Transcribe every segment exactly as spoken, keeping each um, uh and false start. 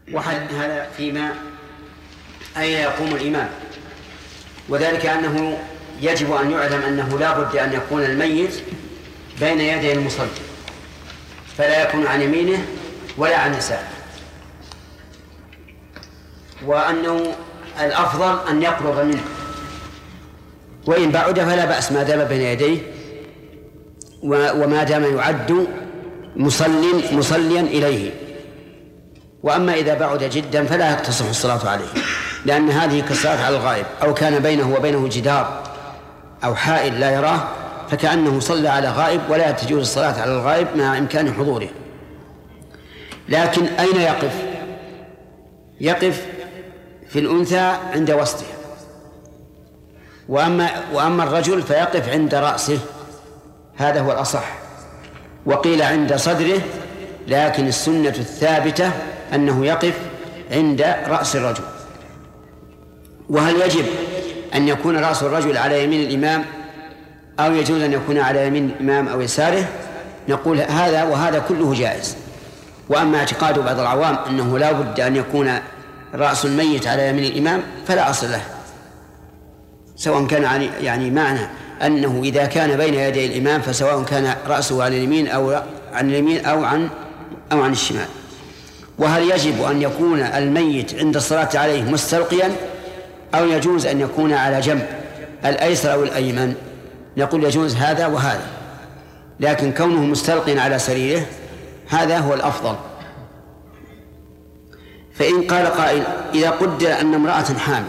وحد هذا فيما أين يقوم الإمام، وذلك أنه يجب أن يعلم أنه لا بد أن يكون الميت بين يدي المصلي، فلا يكون عن يمينه ولا عن يساره، وأنه الأفضل أن يقرب منه، وإن بعد فلا بأس ما دام بين يديه وما دام يعد مصلي مصليا إليه. وأما إذا بعد جدا فلا تصح الصلاة عليه، لأن هذه كالصلاة على الغائب، أو كان بينه وبينه جدار أو حائل لا يراه فكأنه صلى على غائب، ولا تجوز الصلاة على الغائب مع إمكان حضوره. لكن أين يقف؟ يقف في الأنثى عند وسطها، وأما, وأما الرجل فيقف عند رأسه، هذا هو الأصح. وقيل عند صدره، لكن السنة الثابتة أنه يقف عند رأس الرجل. وهل يجب أن يكون رأس الرجل على يمين الإمام أو يجوز أن يكون على يمين الإمام أو يساره؟ نقول هذا وهذا كله جائز. وأما اعتقاد بعض العوام أنه لا بد أن يكون رأس الميت على يمين الإمام فلا أصل له، سواء كان يعني معنى أنه إذا كان بين يدي الإمام فسواء كان رأسه على اليمين أو عن اليمين أو عن أو عن الشمال. وهل يجب أن يكون الميت عند الصلاة عليه مستلقيا أو يجوز أن يكون على جنب الأيسر أو الأيمن؟ نقول يجوز هذا وهذا، لكن كونه مستلقيا على سريره هذا هو الأفضل. فإن قال قائل إذا قدر أن امرأة حامل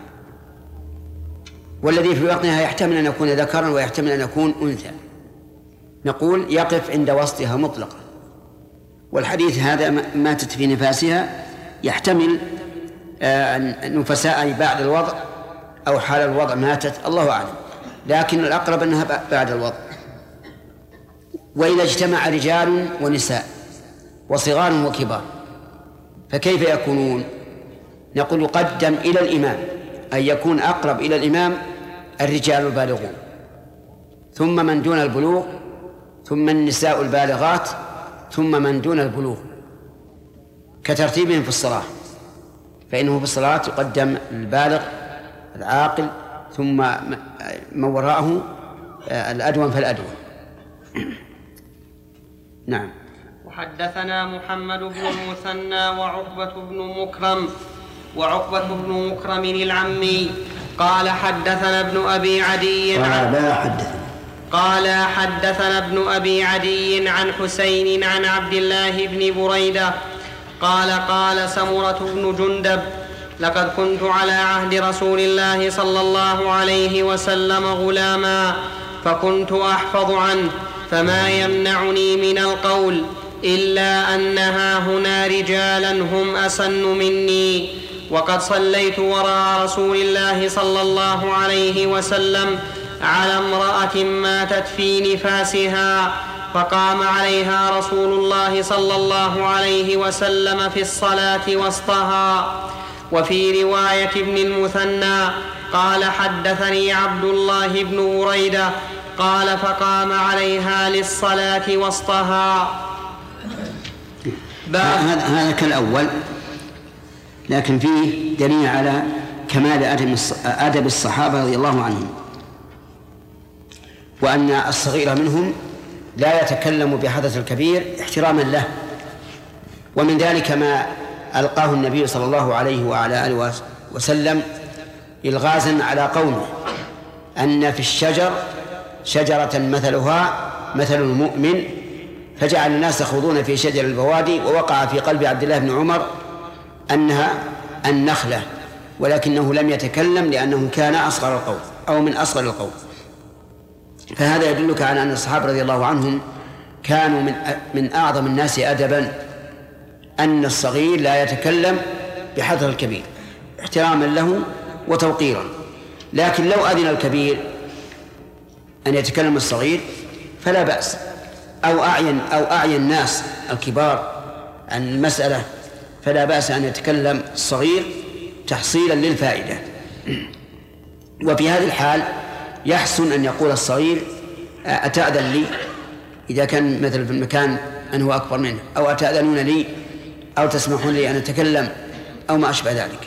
والذي في بطنها يحتمل أن يكون ذكرا ويحتمل أن يكون أنثى، نقول يقف عند وسطها مطلقا، والحديث هذا ماتت في نفاسها يحتمل نفساء بعد الوضع أو حال الوضع ماتت، الله أعلم، لكن الأقرب أنها بعد الوضع. وإذا اجتمع رجال ونساء وصغار وكبار فكيف يكونون؟ نقول يقدم إلى الإمام، أن يكون أقرب إلى الإمام الرجال البالغون، ثم من دون البلوغ، ثم النساء البالغات، ثم من دون البلوغ، كترتيبهم في الصلاة، فإنه في الصلاة يقدم البالغ العاقل ثم من وراءه الأدون فالأدون. نعم. وحدثنا محمد بن المثنى وعقبة بن مكرم وعقبة بن مكرم العمي قال حدثنا ابن أبي عدي قال لا حدثنا قال حدثنا ابن أبي عدي عن حسين عن عبد الله بن بريدة قال قال سمرة بن جندب لقد كنت على عهد رسول الله صلى الله عليه وسلم غلاما فكنت أحفظ عنه فما يمنعني من القول إلا أنها هنا رجالا هم أسن مني، وقد صليت وراء رسول الله صلى الله عليه وسلم على امرأة ماتت في نفاسها فقام عليها رسول الله صلى الله عليه وسلم في الصلاة وسطها. وفي رواية ابن المثنى قال حدثني عبد الله بن بريدة قال فقام عليها للصلاة وسطها. هذا كالأول، لكن فيه دليل على كمال أدب الصحابة رضي الله عنهم، وأن الصغير منهم لا يتكلم بحدث الكبير احتراما له. ومن ذلك ما ألقاه النبي صلى الله عليه وعلى آله وسلم إلغازا على قومه أن في الشجر شجرة مثلها مثل المؤمن، فجعل الناس يخوضون في شجر البوادي، ووقع في قلب عبد الله بن عمر أنها النخلة، ولكنه لم يتكلم لأنه كان أصغر القوم أو من أصغر القوم. فهذا يدلك على أن الصحابة رضي الله عنهم كانوا من من أعظم الناس أدبا، أن الصغير لا يتكلم بحذر الكبير احتراما له وتوقيرا. لكن لو أذن الكبير أن يتكلم الصغير فلا بأس، أو أعين أو أعين الناس الكبار عن المسألة فلا بأس أن يتكلم الصغير تحصيلا للفائدة. وفي هذه الحال يحسن أن يقول الصغير أتأذن لي إذا كان مثل في المكان أنه أكبر منه، أو أتأذنون لي أو تسمحون لي أن أتكلم أو ما أشبه ذلك.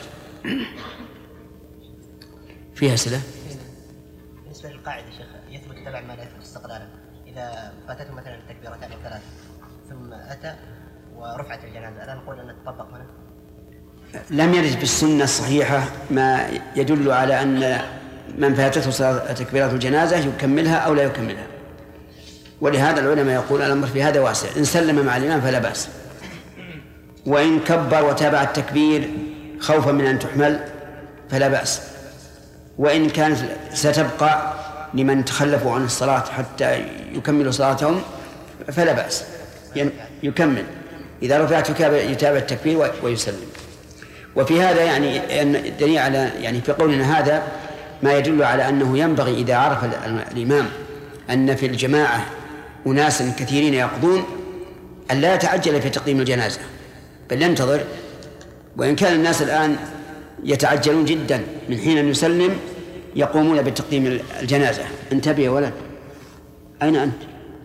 فيها أسئلة؟ بالنسبة للقاعدة شيخ يثبت تبع ما لا يثبت استقلالا، إذا فاتته مثلا التكبيرتان أو ثلاث ثم أتى ورفعت الجنازة ألا نقول أن تطبق هنا؟ لم يرد بالسنة الصحيحة ما يدل على أن من فاتته صلاة تكبيرات الجنازة يكملها أو لا يكملها، ولهذا العلماء يقول الأمر في هذا واسع، إن سلم مع الإمام فلا بأس، وإن كبر وتابع التكبير خوفا من أن تحمل فلا بأس، وإن كانت ستبقى لمن تخلفوا عن الصلاة حتى يكملوا صلاتهم فلا بأس يكمل، إذا رفعت يتابع التكبير ويسلم. وفي هذا يعني دليل على يعني في قولنا هذا ما يدل على أنه ينبغي إذا عرف الإمام أن في الجماعة أناسا كثيرين يقضون أن لا يتعجل في تقديم الجنازة، بل ينتظر، وإن كان الناس الآن يتعجلون جدا من حين أن يسلم يقومون بتقديم الجنازة. انتبه يا ولد، أين أنت؟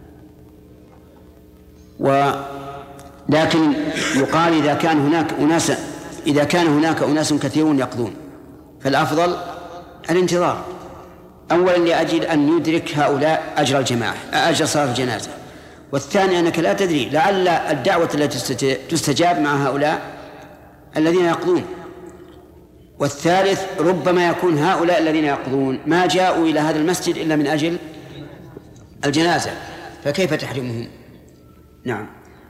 ولكن يقال إذا كان هناك أناس إذا كان هناك أناس كثيرون يقضون فالأفضل الانتظار، أولا لأجل أن يدرك هؤلاء أجر الجماعة أجر صلاة الجنازة، والثاني أنك لا تدري لعل الدعوة التي تستجاب مع هؤلاء الذين يقضون، والثالث ربما يكون هؤلاء الذين يقضون ما جاءوا إلى هذا المسجد إلا من أجل الجنازة، فكيف تحرمهم؟ نعم.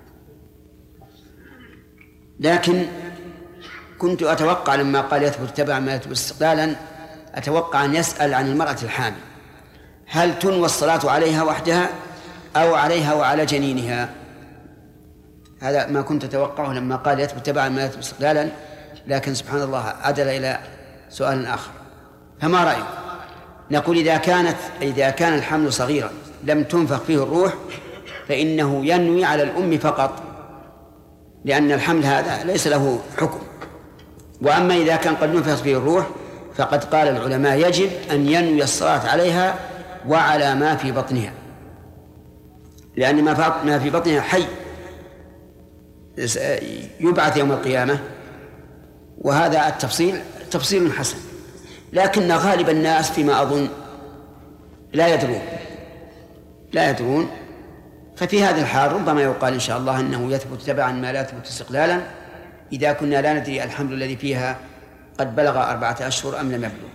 لكن كنت أتوقع لما قال يثبت تبع ما يثبت استقلالا أتوقع أن يسأل عن المرأة الحامل، هل تنوى الصلاة عليها وحدها أو عليها وعلى جنينها؟ هذا ما كنت أتوقعه لما قال يثبت تبع ما يثبت استقلالا، لكن سبحان الله عدل إلى سؤال آخر. فما رأيك؟ نقول إذا كانت إذا كان الحمل صغيرا لم تنفخ فيه الروح فإنه ينوي على الأم فقط، لأن الحمل هذا ليس له حكم. وأما إذا كان قد نفخ فيه الروح فقد قال العلماء يجب أن ينوي الصلاة عليها وعلى ما في بطنها، لأن ما في بطنها حي يبعث يوم القيامة، وهذا التفصيل تفصيل حسن، لكن غالب الناس فيما أظن لا يدرون لا يدرون ففي هذه الحال ربما يقال إن شاء الله أنه يثبت تبعا ما لا يثبت استقلالا إذا كنا لا ندري الحمل الذي فيها قد بلغ أربعة أشهر أم لم يبلغ.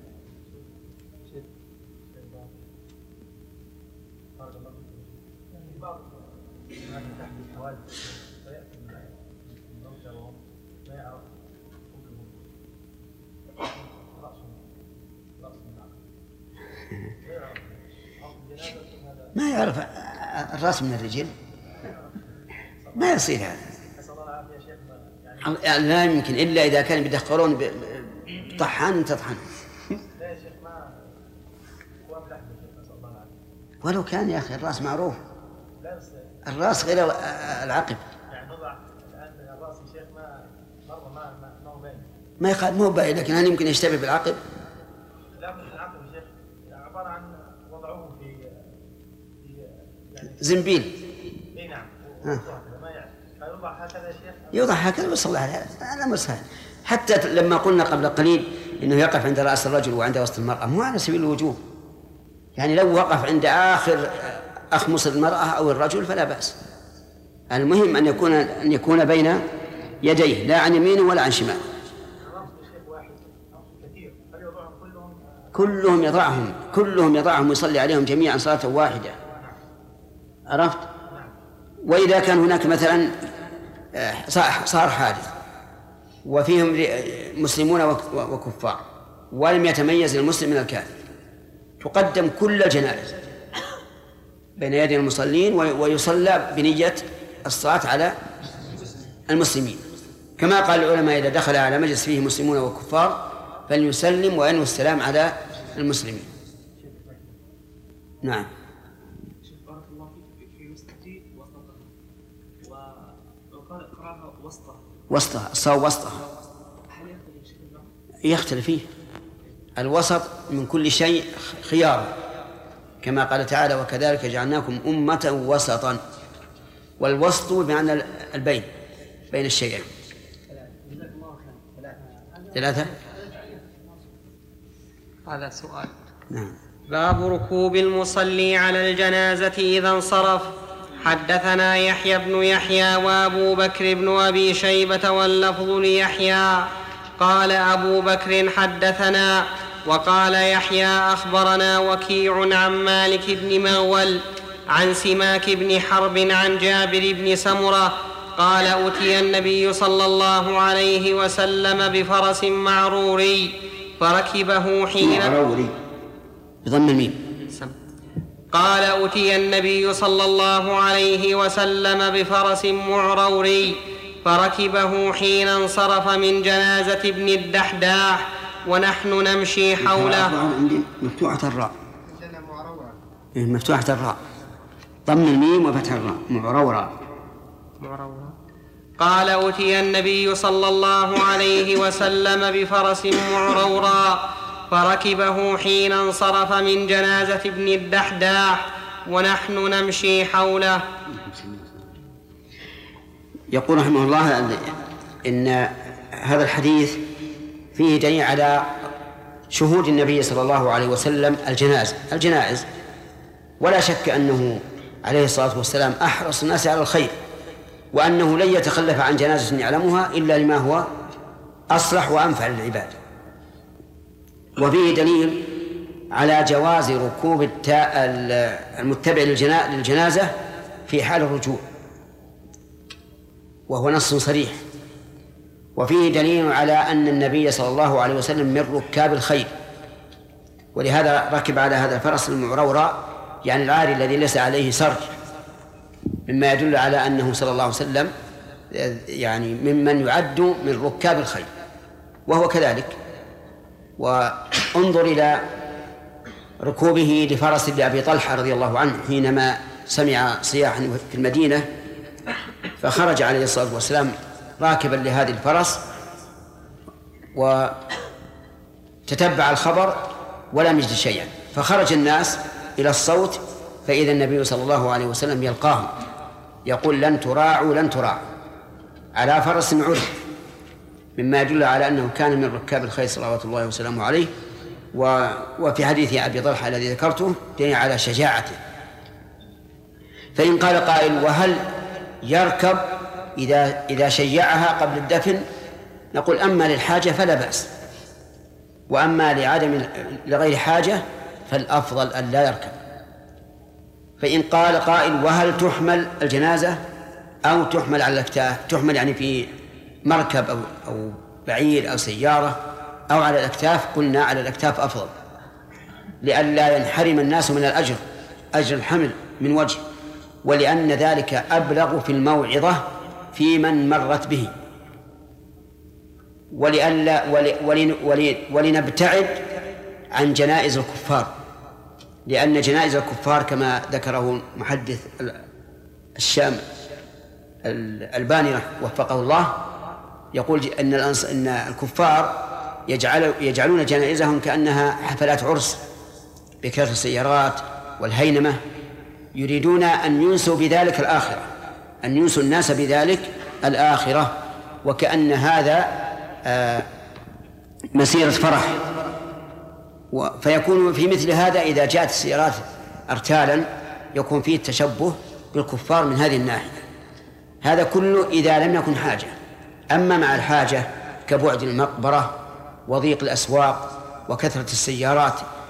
ما يعرف الرأس من الرجل، ما يصير هذا، لا يمكن إلا إذا كان بيدخلون بطحان تطحن. ولو كان يا أخي الرأس معروف، الرأس غير العقب، ما يقال مو باين، لكن هل يمكن يشتبه بالعقب؟ زنبيل. اي نعم. يوضع هكذا يا شيخ، يوضع هكذا بس الله عليه هذا مسهل. حتى لما قلنا قبل قليل انه يقف عند راس الرجل وعند وسط المراه مو على سبيل الوجوب، يعني لو وقف عند اخر اخمص المراه او الرجل فلا باس، المهم ان يكون ان يكون بين يديه لا عن يمينه ولا عن شماله. كلهم يضعهم كلهم يضعهم ويصلي عليهم جميعا صلاة واحدة، عرفت؟ وإذا كان هناك مثلا صار حادث وفيهم مسلمون وكفار ولم يتميز المسلم من الكافر تقدم كل الجنائز بين يدي المصلين ويصلى بنية الصلاة على المسلمين، كما قال العلماء إذا دخل على مجلس فيه مسلمون وكفار فليسلم وينوي السلام على المسلمين. نعم. بارك الله فيك في وسطتي وسطها وقال اقراها وسطها وسطها الصواب وسطها. هل يختلف شيء؟ يختلف فيه الوسط من كل شيء خيار، كما قال تعالى وكذلك جعلناكم أمة وسطا، والوسط بمعنى البين، بين الشيئين. ثلاثة. هذا سؤال. نعم. باب ركوب المصلي على الجنازة إذا انصرف. حدثنا يحيى بن يحيى وأبو بكر بن أبي شيبة واللفظ ليحيى قال أبو بكر حدثنا وقال يحيى أخبرنا وكيع عن مالك بن مغول عن سماك بن حرب عن جابر بن سمرة قال أتي النبي صلى الله عليه وسلم بفرس معروري فركبه حين معروري بضم الميم. قال أتي النبي صلى الله عليه وسلم بفرس معروري فركبه حين انصرف من جنازة ابن الدحداح ونحن نمشي حوله. عندي مفتوحة الراء. مفتوحة الراء ضم الميم وفتح الراء معرورا. قال أتي النبي صلى الله عليه وسلم بفرس معرورا فركبه حين انصرف من جنازة ابن الدحداح ونحن نمشي حوله. يقول رحمه الله إن هذا الحديث فيه دليل على شهود النبي صلى الله عليه وسلم الجنائز الجنائز ولا شك أنه عليه الصلاة والسلام أحرص الناس على الخير، وأنه لن يتخلف عن جنازة يعلمها إلا لما هو أصلح وأنفع للعباد. وفيه دليل على جواز ركوب المتبع للجنازة في حال الرجوع، وهو نص صريح. وفيه دليل على أن النبي صلى الله عليه وسلم من ركاب الخير، ولهذا ركب على هذا الفرس المعرورة يعني العاري الذي ليس عليه سرج، مما يدل على أنه صلى الله عليه وسلم يعني ممن يعد من ركاب الخير، وهو كذلك. وانظر إلى ركوبه لفرس لأبي طلحة رضي الله عنه حينما سمع صياحا في المدينة، فخرج عليه الصلاة والسلام راكبا لهذه الفرس وتتبع الخبر ولم يجد شيئا، فخرج الناس إلى الصوت فإذا النبي صلى الله عليه وسلم يلقاهم يقول لن تراعوا لن تراعوا على فرس عرف، مما يدل على أنه كان من ركاب الخير صلوات الله وسلامه عليه. وفي حديث أبي طلحة الذي ذكرته دليل على شجاعته. فإن قال قائل وهل يركب إذا إذا شيعها قبل الدفن؟ نقول أما للحاجة فلا بأس، وأما لعدم لغير حاجة فالأفضل أن لا يركب. فإن قال قائل وهل تحمل الجنازة أو تحمل على الأكتاف؟ تحمل يعني في مركب أو, أو بعير أو سيارة أو على الأكتاف؟ قلنا على الأكتاف أفضل، لئلا ينحرم الناس من الأجر أجر الحمل من وجه، ولأن ذلك أبلغ في الموعظة في من مرت به، ولئلا ولنبتعد عن جنائز الكفار، لأن جنائز الكفار كما ذكره محدث الشام الباني وفقه الله يقول أن أن الكفار يجعل يجعلون جنائزهم كأنها حفلات عرس بكثرة السيارات والهينمة، يريدون أن ينسوا بذلك الآخرة، أن ينسوا الناس بذلك الآخرة، وكأن هذا مسيرة فرح. فيكون في مثل هذا إذا جاءت السيارات أرتالا يكون فيه التشبه بالكفار من هذه الناحية. هذا كله إذا لم يكن حاجة. أما مع الحاجة كبعد المقبرة وضيق الأسواق وكثرة السيارات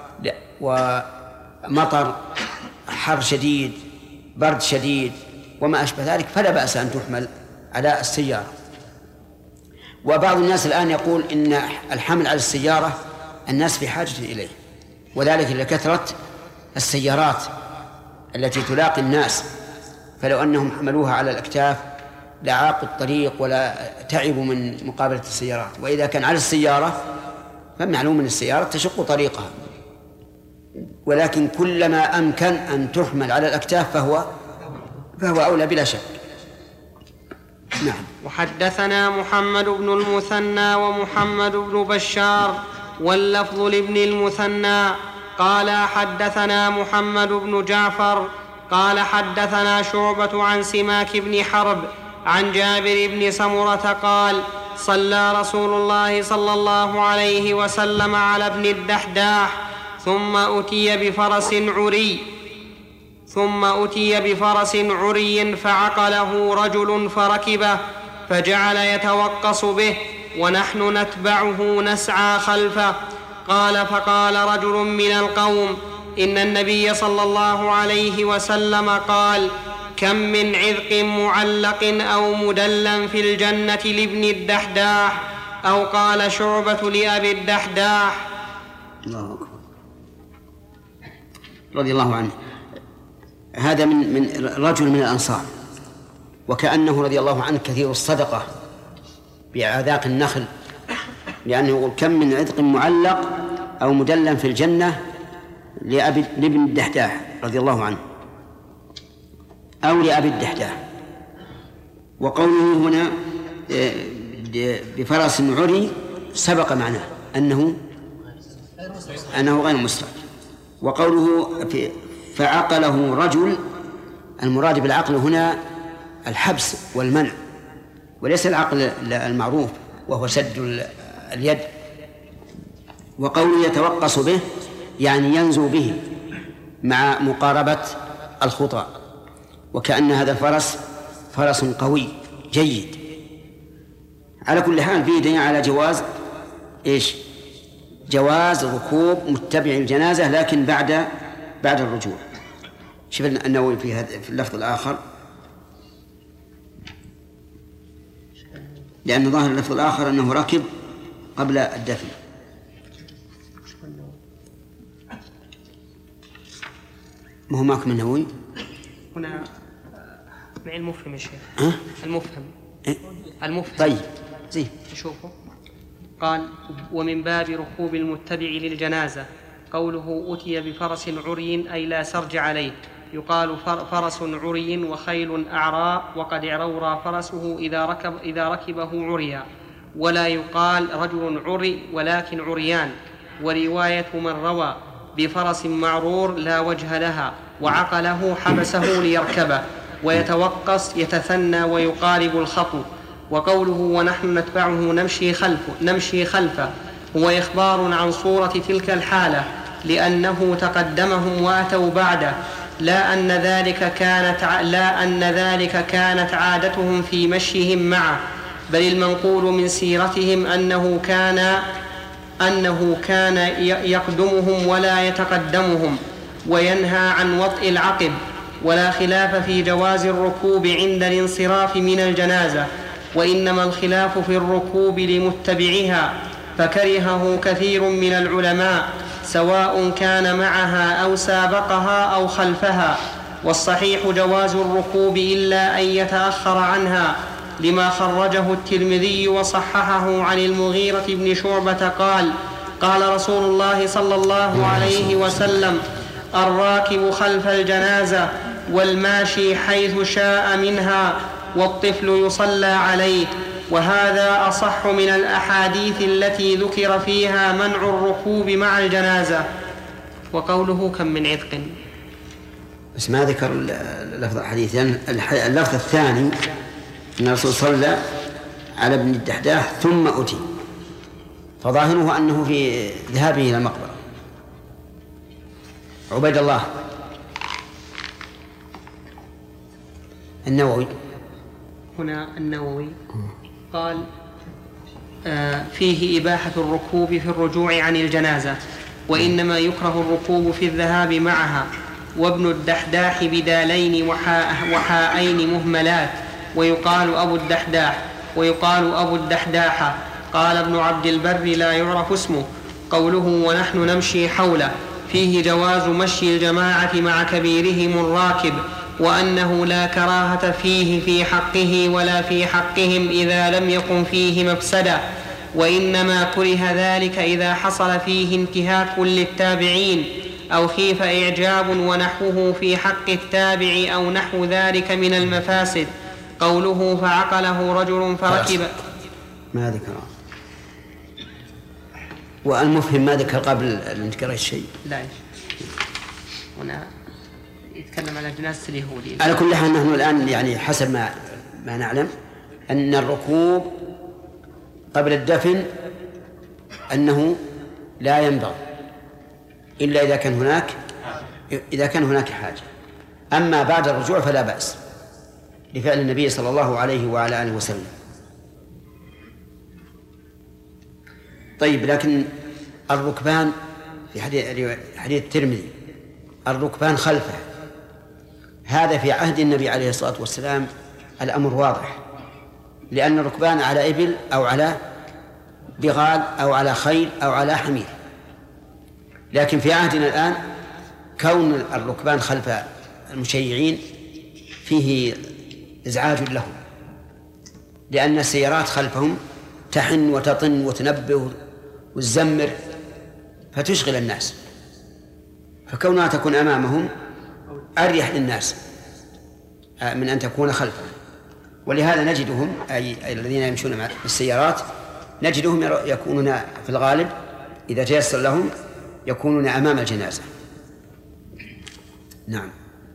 ومطر حر شديد برد شديد وما أشبه ذلك فلا بأس أن تحمل على السيارة. وبعض الناس الآن يقول إن الحمل على السيارة الناس في حاجة إليه، وذلك لكثرة السيارات التي تلاقي الناس، فلو أنهم حملوها على الأكتاف لعاقوا الطريق ولا تعبوا من مقابلة السيارات. وإذا كان على السيارة فمعلوم أن السيارة تشق طريقها، ولكن كلما أمكن أن تحمل على الأكتاف فهو فهو أولى بلا شك. نعم. وحدثنا محمد بن المثنى ومحمد بن بشار واللفظ لابن المثنى قال حدثنا محمد بن جعفر قال حدثنا شعبة عن سماك بن حرب عن جابر بن سمرة قال صلى رسول الله صلى الله عليه وسلم على ابن الدحداح ثم أتي بفرس عري ثم أتي بفرس عري فعقله رجل فركبه فجعل يتوقص به ونحن نتبعه نسعى خلفه. قال فقال رجل من القوم إن النبي صلى الله عليه وسلم قال كم من عذق معلق أو مدلا في الجنة لابن الدحداح، أو قال شعبة لأبي الدحداح. الله أكبر رضي الله عنه. هذا من من رجل من الأنصار، وكأنه رضي الله عنه كثير الصدقة بأعذاق النخل، لأنه يقول كم من عذق معلق أو مدلا في الجنة لأبي لابن الدحداح رضي الله عنه أو لأبي الدحداح. وقوله هنا بفرس عري سبق معناه أنه أنه غير مسرع. وقوله فعقله رجل، المراد بالعقل هنا الحبس والمنع، وليس العقل المعروف وهو سد اليد. وقوله يتوقص به يعني ينزو به مع مقاربة الخطى، وكأن هذا الفرس فرس قوي جيد. على كل حال فيه دليل على جواز إيش؟ جواز ركوب متبع الجنازة، لكن بعد بعد الرجوع. شوف النووي في هذا في اللفظ الآخر، لأن ظاهر اللفظ الآخر أنه ركب قبل الدفن. ما هو معكم النووي هنا مع المفهم يا شيخ. أه؟ المفهم إيه؟ المفهم طيب زين شوفوا. قال ومن باب ركوب المتبع للجنازة قوله أتي بفرس عري أي لا سرج عليه، يقال فرس عري وخيل أعراء وقد عرورى فرسه إذا, ركب إذا ركبه عريا، ولا يقال رجل عري ولكن عريان. ورواية من روى بفرس معرور لا وجه لها، وعقله حبسه ليركبه ويتوقص يتثنى ويقارب الخطو. وقوله ونحن نتبعه نمشي خلفه, نمشي خلفه هو إخبار عن صورة تلك الحالة، لأنه تقدمهم وأتوا بعده، لا أن ذلك كانت لا أن ذلك كانت عادتهم في مشيهم معه، بل المنقول من سيرتهم أنه كان أنه كان يقدمهم ولا يتقدمهم، وينهى عن وطئ العقب. ولا خلاف في جواز الركوب عند الانصراف من الجنازة، وإنما الخلاف في الركوب لمتبعها، فكرهه كثير من العلماء سواء كان معها أو سابقها أو خلفها. والصحيح جواز الركوب إلا أن يتأخر عنها، لما خرجه الترمذي وصححه عن المغيرة بن شعبة قال قال رسول الله صلى الله عليه وسلم الراكب خلف الجنازة والماشي حيث شاء منها والطفل يصلى عليه. وهذا أصح من الأحاديث التي ذكر فيها منع الركوب مع الجنازة. وقوله كم من عذق، بس ما ذكر اللفظ الحديث، لأن يعني اللفظ الثاني أن الرسول صلى على ابن الدحداح ثم أتي، فظاهره أنه في ذهابه إلى المقبرة. عبيد الله النووي هنا النووي قال آه فيه إباحة الركوب في الرجوع عن الجنازة، وإنما يكره الركوب في الذهاب معها. وابن الدحداح بدالين وحاءين مهملات، ويقال أبو الدحداح ويقال أبو الدحداحة. قال ابن عبد البر لا يعرف اسمه. قوله ونحن نمشي حوله فيه جواز مشي الجماعة مع كبيرهم الراكب، وأنه لا كراهة فيه في حقه ولا في حقهم إذا لم يكن فيه مفسدة، وإنما كره ذلك إذا حصل فيه انتهاك للتابعين أو خيف إعجاب ونحوه في حق التابع أو نحو ذلك من المفاسد. قوله فعقله رجل فركب ما ذكر، والمفهم ما ذكر قبل الانتكار الشيء. لا هنا يتكلم على جنازة اليهودي. على كل حال نحن الآن يعني حسب ما ما نعلم أن الركوب قبل الدفن أنه لا ينبغي إلا إذا كان هناك إذا كان هناك حاجة. أما بعد الرجوع فلا بأس لفعل النبي صلى الله عليه وعلى آله وسلم. طيب، لكن الركبان في حديث حديث الترمذي الركبان خلفه، هذا في عهد النبي عليه الصلاة والسلام الأمر واضح، لأن الركبان على إبل أو على بغال أو على خيل أو على حمير. لكن في عهدنا الآن كون الركبان خلف المشيعين فيه إزعاج لهم، لأن السيارات خلفهم تحن وتطن وتنبه وتزمر فتشغل الناس، فكونها تكون أمامهم أريح للناس من أن تكون خلفهم. ولهذا نجدهم أي الذين يمشون مع السيارات نجدهم يكونون في الغالب إذا تيسر لهم يكونون أمام الجنازة. نعم.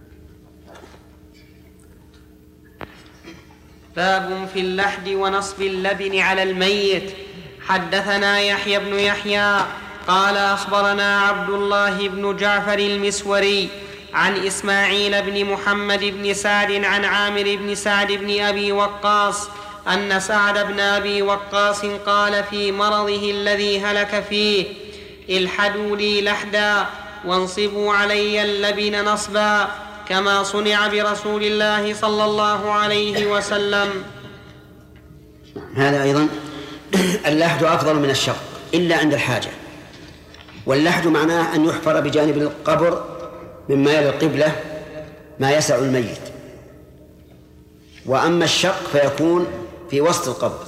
باب في اللحد ونصب اللبن على الميت. حدثنا يحيى بن يحيى قال أخبرنا عبد الله بن جعفر المسوري عن إسماعيل بن محمد بن سعد عن عامر بن سعد بن أبي وقاص أن سعد بن أبي وقاص قال في مرضه الذي هلك فيه: الحدوا لي لحدا وانصبوا علي اللبن نصبا كما صنع برسول الله صلى الله عليه وسلم. هذا أيضا اللحد أفضل من الشق إلا عند الحاجة. واللحد معناه أن يحفر بجانب القبر مما يلي القبلة ما يسع الميت، وأما الشق فيكون في وسط القبر،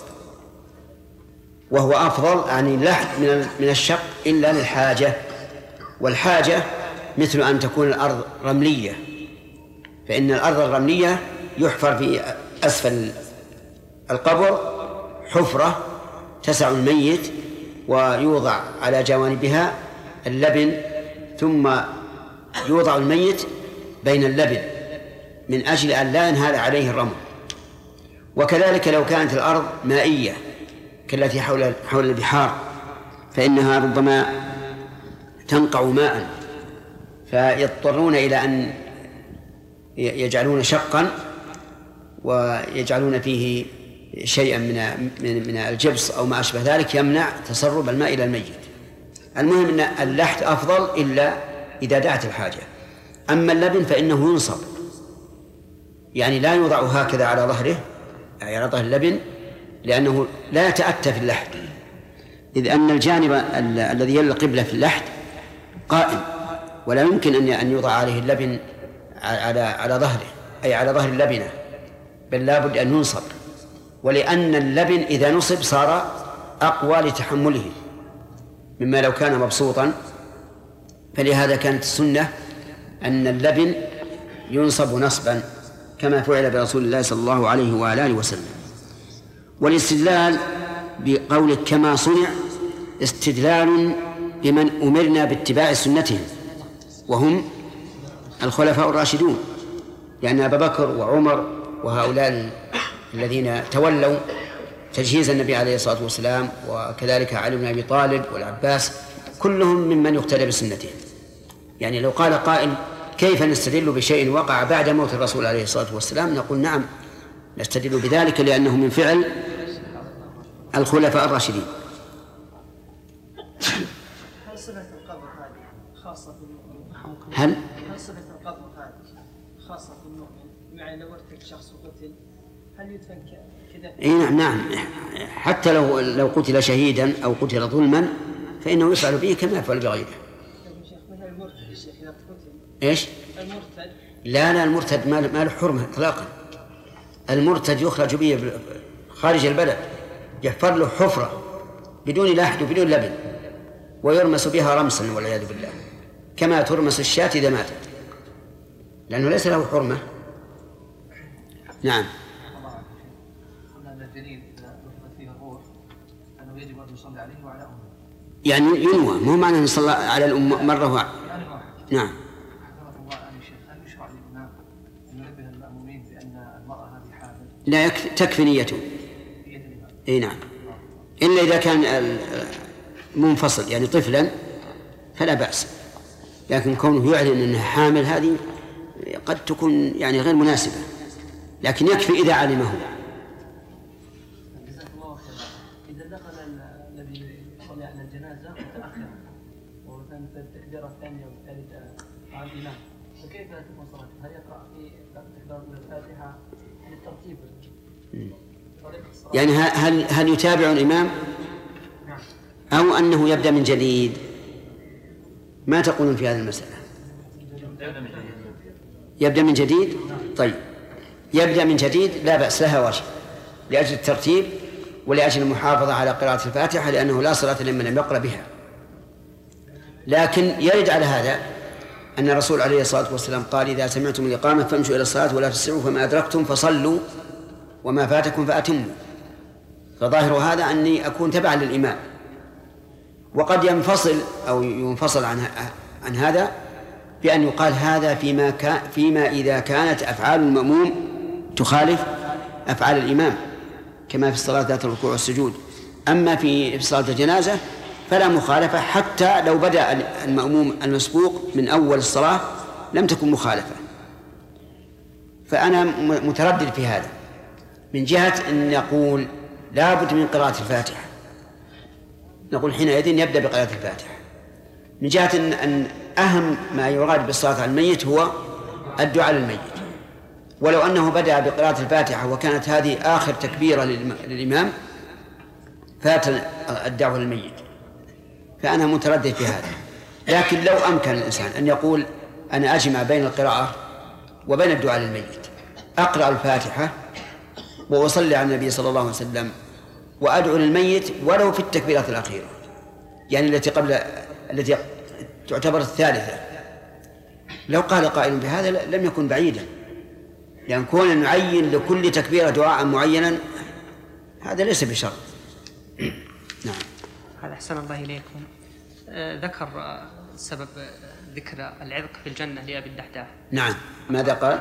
وهو أفضل يعني اللحد من الشق إلا للحاجة. والحاجة مثل أن تكون الأرض رملية، فإن الأرض الرملية يحفر في أسفل القبر حفرة تسع الميت ويوضع على جوانبها اللبن، ثم يوضع الميت بين اللبن من أجل أن لا ينهال عليه الرمل. وكذلك لو كانت الأرض مائية كالتي حول حول البحار فإنها ربما تنقع ماء، فيضطرون إلى أن يجعلون شقا ويجعلون فيه شيئا من من الجبس أو ما أشبه ذلك يمنع تسرب الماء إلى الميت. المهم أن اللحد أفضل إلا إذا دعت الحاجة. أما اللبن فإنه ينصب، يعني لا يوضع هكذا على ظهره على ظهر اللبن، لأنه لا يتأتى في اللحد، إذ أن الجانب الذي يلي القبلة في اللحد قائم، ولا يمكن أن يوضع عليه اللبن على على ظهره أي على ظهر اللبنة، بل لا بد أن ينصب. ولأن اللبن إذا نصب صار أقوى لتحمله مما لو كان مبسوطا، فلهذا كانت السنة أن اللبن ينصب نصبا كما فعل برسول الله صلى الله عليه وآله وسلم. والاستدلال بقولك كما صنع استدلال بمن أمرنا باتباع سنتهم وهم الخلفاء الراشدون، لأن أبا بكر وعمر وهؤلاء الذين تولوا تجهيز النبي عليه الصلاة والسلام وكذلك علي بن أبي طالب والعباس كلهم ممن يقتدى بسنتهم. يعني لو قال قائل كيف نستدل بشيء وقع بعد موت الرسول عليه الصلاة والسلام، نقول نعم نستدل بذلك لأنه من فعل الخلفاء الراشدين. هل صفة القبر هذه خاصة بالمؤمن؟ هل؟ هل صفة القبر هذه خاصة بالمؤمن؟ يعني لو ارتك شخص وقتل هل يدفن كذا؟ اي نعم نعم، حتى لو لو قتل شهيدا أو قتل ظلما فإنه يفعل به كما يفعل بغيره. مثل المرتد الشيخ إذا قتل ايش؟ المرتد لا لا، المرتد ما له حرمة إطلاقا. المرتد يخرج به خارج البلد، يحفر له حفرة بدون لحد وبدون لبن ويرمس بها رمسا والعياذ بالله، كما ترمس الشاة إذا ماتت، لأنه ليس له حرمة. نعم. يعني ينوى، مو معنى أن يصلى على الأم مرة واحدة. نعم. هل يشرع للإمام أن ينبه المأمومين بأن المرأة هذه حامل لا يكفي تكفي نيته. اي نعم، إلا إذا كان منفصل يعني طفلا فلا بأس، لكن كونه يعلن أنها حامل هذه قد تكون يعني غير مناسبة، لكن يكفي إذا علمه. جزاك الله خيرا. إذا دخل الذي يصلي على الجنازة متأخرا ومثلا في التكبيرة الثانية والثالثة مع الإمام، فكيف تكون صلاته؟ هل يقرأ في تكبيرة الفاتحة للترتيب؟ يعني هل هل يتابع الإمام أو أنه يبدأ من جديد؟ ما تقولون في هذه المسألة؟ يبدأ من جديد؟ طيب، يبدأ من جديد لا بأس، لها وجه لأجل الترتيب ولأجل المحافظة على قراءة الفاتحة، لأنه لا صلاة لمن لم يقرأ بها. لكن يرد على هذا أن الرسول عليه الصلاة والسلام قال: إذا سمعتم الإقامة فامشوا إلى الصلاة ولا تسرعوا، فما أدركتم فصلوا وما فاتكم فأتموا. فظاهر هذا أني أكون تبعا للإمام، وقد ينفصل أو ينفصل عن عن هذا بأن يقال هذا فيما كان فيما إذا كانت أفعال المأموم تخالف أفعال الإمام، كما في الصلاة ذات الركوع والسجود. أما في صلاة الجنازة فلا مخالفة، حتى لو بدأ المأموم المسبوق من أول الصلاة لم تكن مخالفة. فأنا متردد في هذا، من جهة أن نقول لا بد من قراءة الفاتحة، نقول حينئذ يبدأ بقراءة الفاتحة، من جهة أن, أن أهم ما يراد بالصلاة على الميت هو الدعاء للميت، ولو أنه بدأ بقراءة الفاتحة وكانت هذه آخر تكبيرة للإمام فات الدعوة للميت. فأنا متردد في هذا، لكن لو أمكن الإنسان أن يقول أنا أجمع بين القراءة وبين الدعاء للميت، أقرأ الفاتحة وأصلي على النبي صلى الله عليه وسلم وأدعو للميت ولو في التكبيرات الأخيرة، يعني التي قبل التي تعتبر الثالثة. لو قال قائل بهذا لم يكن بعيدا، لأن كون نعين لكل تكبيرة دعاء معينا هذا ليس بشرط. نعم. هذا أحسن الله إليكم. آه ذكر آه سبب آه ذكر العذق في الجنة لأبي الدحداح. نعم. ماذا قال؟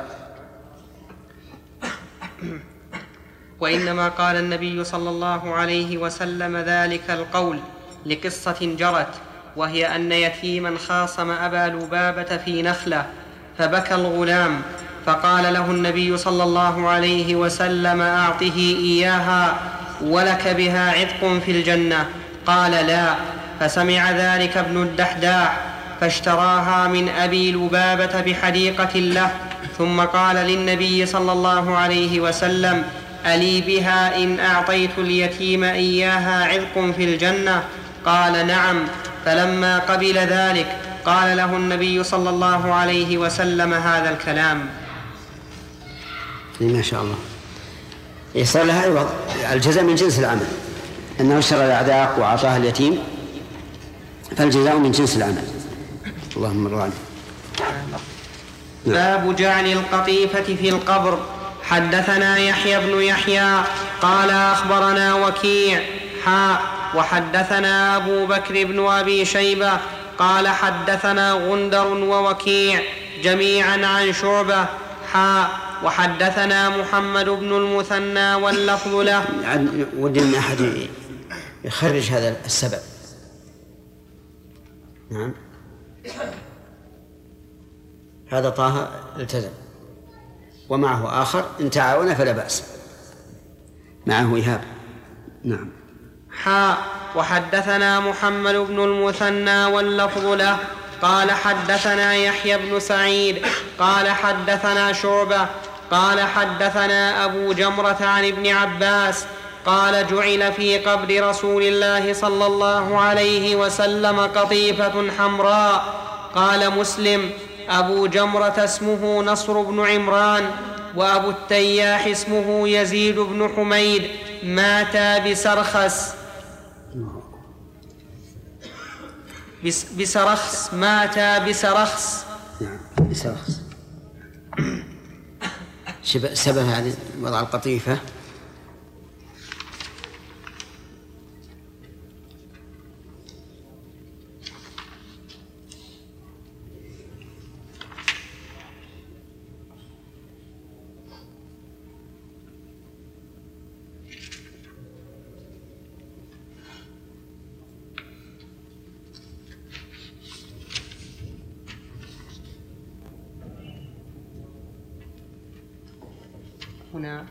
وإنما قال النبي صلى الله عليه وسلم ذلك القول لقصة جرت، وهي أن يتيما خاصم أبا لبابة في نخلة فبكى الغلام، فقال له النبي صلى الله عليه وسلم: أعطه إياها ولك بها عتق في الجنة. قال: لا. فسمع ذلك ابن الدحداح فاشتراها من أبي لبابة بحديقة له، ثم قال للنبي صلى الله عليه وسلم: ألي بها إن أعطيت اليتيم إياها عتق في الجنة؟ قال: نعم. فلما قبل ذلك قال له النبي صلى الله عليه وسلم هذا الكلام. ما شاء الله. يصير لها عوض، الجزاء من جنس العمل، أنه اشترى الأعداق وأعطاها اليتيم، فالجزاء من جنس العمل. اللهم ارضى عنه. باب جعل القطيفة في القبر. حدثنا يحيى بن يحيى قال أخبرنا وكيع حاء وحدثنا أبو بكر بن أبي شيبة قال حدثنا غندر ووكيع جميعا عن شعبة حاء وحدثنا محمد بن المثنى واللفظ له. ودي من أحد يخرج هذا السبب. نعم. هذا طه التزم، ومعه آخر إن تعاون فلا بأس، معه إيهاب. نعم. حاء وحدثنا محمد بن المثنى واللفظ له قال حدثنا يحيى بن سعيد قال حدثنا شعبة قال حدثنا أبو جمرة عن ابن عباس قال جعل في قبر رسول الله صلى الله عليه وسلم قطيفة حمراء. قال مسلم: أبو جمرة اسمه نصر بن عمران، وأبو التياح اسمه يزيد بن حميد، ماتا بسرخس بس بسرخس ماتا بسرخس. نعم بسرخس. سبب هذه وضع القطيفة هنا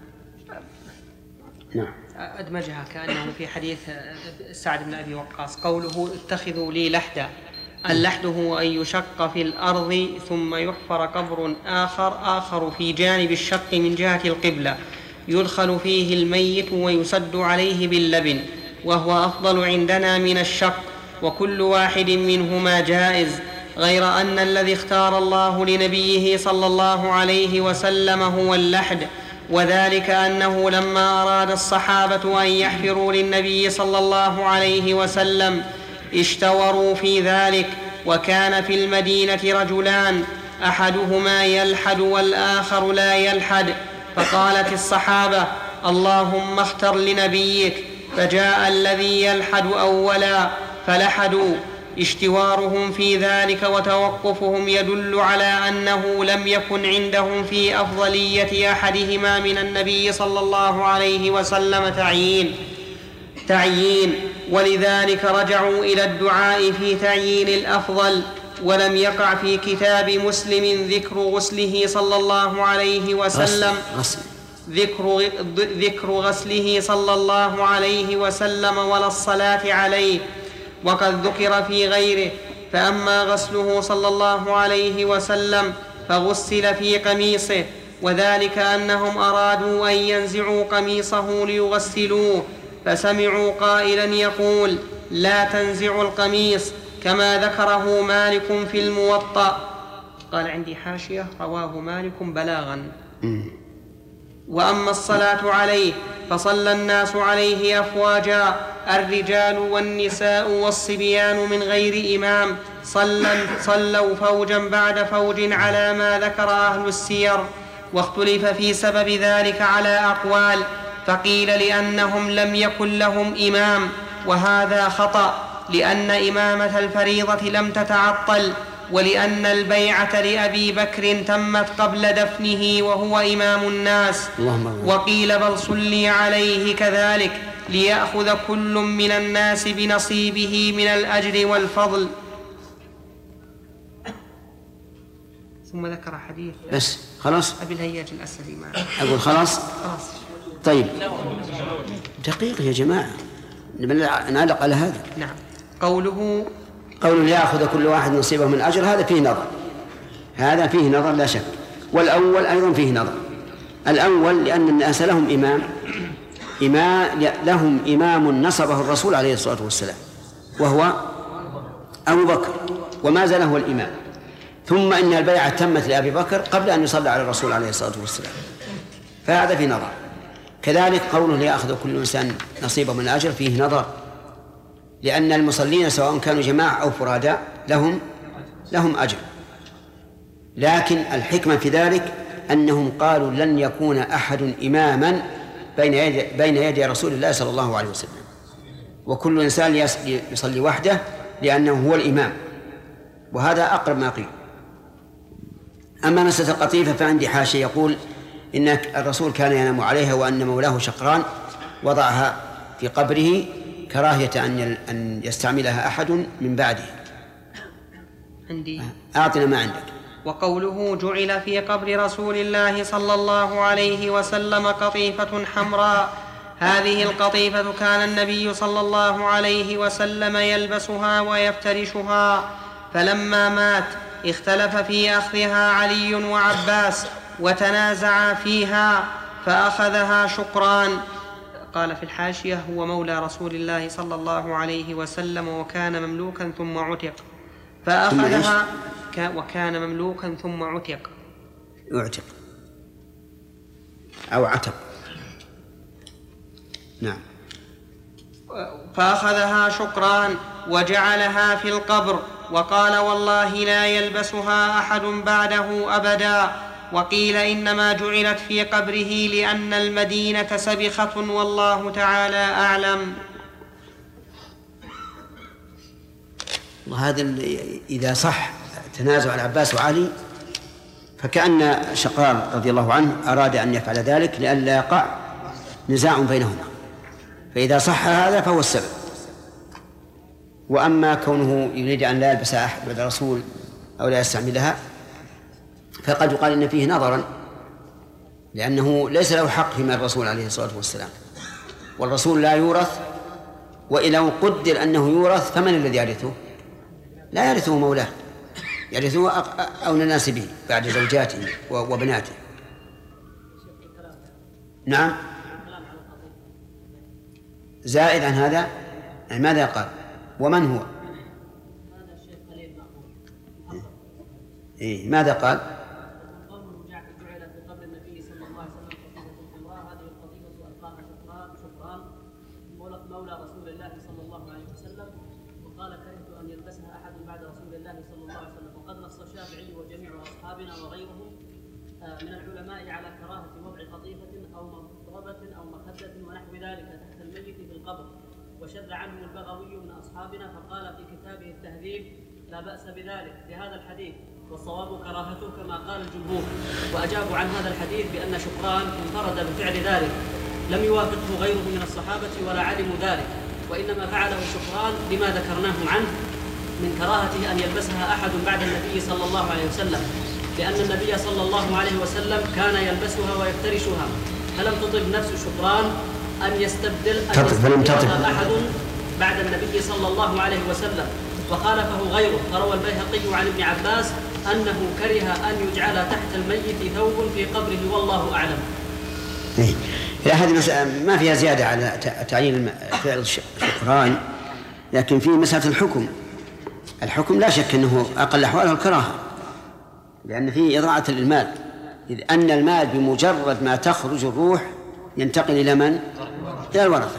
نعم أدمجها كأنه في حديث سعد بن أبي وقاص قوله اتخذوا لي لحدا. اللحد هو أن يشق في الأرض ثم يحفر قبر آخر آخر في جانب الشق من جهة القبلة يدخل فيه الميت ويسد عليه باللبن، وهو أفضل عندنا من الشق، وكل واحد منهما جائز، غير أن الذي اختار الله لنبيه صلى الله عليه وسلم هو اللحد، وذلك أنه لما أراد الصحابة أن يحفروا للنبي صلى الله عليه وسلم اشتوروا في ذلك، وكان في المدينة رجلان أحدهما يلحد والآخر لا يلحد، فقالت الصحابة اللهم اختر لنبيك، فجاء الذي يلحد أولا فلحدوا. اشتوارهم في ذلك وتوقفهم يدل على أنه لم يكن عندهم في أفضلية أحدهما من النبي صلى الله عليه وسلم تعيين تعيين ولذلك رجعوا إلى الدعاء في تعيين الأفضل. ولم يقع في كتاب مسلم ذكر غسله صلى الله عليه وسلم ذكر, ذكر غسله صلى الله عليه وسلم ولا الصلاة عليه، وقد ذكر في غيره. فأما غسله صلى الله عليه وسلم فغسل في قميصه، وذلك أنهم أرادوا أن ينزعوا قميصه ليغسلوه، فسمعوا قائلا يقول لا تنزعوا القميص، كما ذكره مالك في الموطأ. قال عندي حاشية رواه مالك بلاغا. وأما الصلاة عليه فصلى الناس عليه أفواجا، الرجال والنساء والصبيان من غير إمام، صلوا فوجا بعد فوج على ما ذكر أهل السير، واختلف في سبب ذلك على أقوال، فقيل لأنهم لم يكن لهم إمام، وهذا خطأ، لأن إمامة الفريضة لم تتعطل، ولأن البيعة لأبي بكر تمت قبل دفنه وهو إمام الناس. وقيل بل صلي عليه كذلك ليأخذ كل من الناس بنصيبه من الأجر والفضل. ثم ذكر حديث بس خلاص أبي الهياج الأسدي معه. أقول خلاص خلاص طيب دقيقة يا جماعة نعلق على هذا. نعم. قوله قول يأخذ كل واحد نصيبه من الأجر هذا فيه نظر، هذا فيه نظر لا شك، والأول أيضا فيه نظر. الأول لأن الناس لهم إمام إمام لهم إمام نصبه الرسول عليه الصلاة والسلام وهو أبو بكر، وما زال هو الإمام، ثم إن البيعة تمت لأبي بكر قبل أن يصلى على الرسول عليه الصلاة والسلام، فهذا فيه نظر. كذلك قوله ليأخذ كل إنسان نصيبه من الأجر فيه نظر، لأن المصلين سواء كانوا جماعة أو فرادى لهم لهم أجر، لكن الحكمة في ذلك أنهم قالوا لن يكون أحد إماما بين يدي بين يدي رسول الله صلى الله عليه وسلم، وكل إنسان يصلي وحده لأنه هو الإمام، وهذا أقرب ما قيل. أما مسألة القطيفة فعندي حاشية يقول إن الرسول كان ينام عليها وأن مولاه شقران وضعها في قبره كراهية أن أن يستعملها أحد من بعده. عندي أعطنا ما عندك. وقوله جعل في قبر رسول الله صلى الله عليه وسلم قطيفة حمراء، هذه القطيفة كان النبي صلى الله عليه وسلم يلبسها ويفترشها، فلما مات اختلف في أخذها علي وعباس وتنازعا فيها فأخذها شقران. قال في الحاشية هو مولى رسول الله صلى الله عليه وسلم وكان مملوكا ثم عتق، فأخذها وكان مملوكا ثم عتق يعتق أو عتق. نعم. فأخذها شقران وجعلها في القبر، وقال والله لا يلبسها أحد بعده أبدا. وقيل إنما جعلت في قبره لأن المدينة سبخة، والله تعالى أعلم. وهذا إذا صح تنازع العباس وعلي فكأن شقران رضي الله عنه أراد أن يفعل ذلك لئلا يقع نزاع بينهما، فإذا صح هذا فهو السبب. وأما كونه يريد أن لا يلبس أحد بعد الرسول أو لا يستعملها فقد يقال إن فيه نظرا، لأنه ليس له حق فيما الرسول عليه الصلاة والسلام، والرسول لا يورث، وإذا قدر أنه يورث فمن الذي يرثه؟ لا يرثه مولاه، يرثه أولى الناس به بعد زوجاته وبناته. نعم. زائد عن هذا ماذا قال؟ ومن هو؟ إيه ماذا قال؟ مولى رسول الله صلى الله عليه وسلم، وقال كرهت أن يلبسها أحد بعد رسول الله صلى الله عليه وسلم. وقد نص الشافعي وجميع أصحابنا وغيرهم من العلماء على كراهة وضع قطيفة أو مضربة أو مخدة ونحو ذلك تحت الميت في القبر، وشذ عنه البغوي من أصحابنا فقال في كتابه التهذيب لا بأس بذلك لهذا الحديث، والصواب كراهته كما قال الجمهور. وأجابوا عن هذا الحديث بأن شكران انفرد بفعل ذلك، لم يوافقه غيره من الصحابة ولا علموا ذلك، وإنما فعله شكران لما ذكرناه عنه من كراهته أن يلبسها أحد بعد النبي صلى الله عليه وسلم، لأن النبي صلى الله عليه وسلم كان يلبسها ويفترشها، فلم تطب نفس شكران أن يستبدل أن يستبدلها أحد بعد النبي صلى الله عليه وسلم، وخالفه غيره. فروى البيهقي عن ابن عباس أنه كره أن يجعل تحت الميت ثوب في قبره والله أعلم. إلى هذه المسألة ما فيها زيادة على تعيين فعل شكران، لكن في مسألة الحكم. الحكم لا شك أنه أقل أحواله الكراهة، لأن فيه إضاعة للمال، إذ أن المال بمجرد ما تخرج الروح ينتقل إلى من؟ إلى الورثة.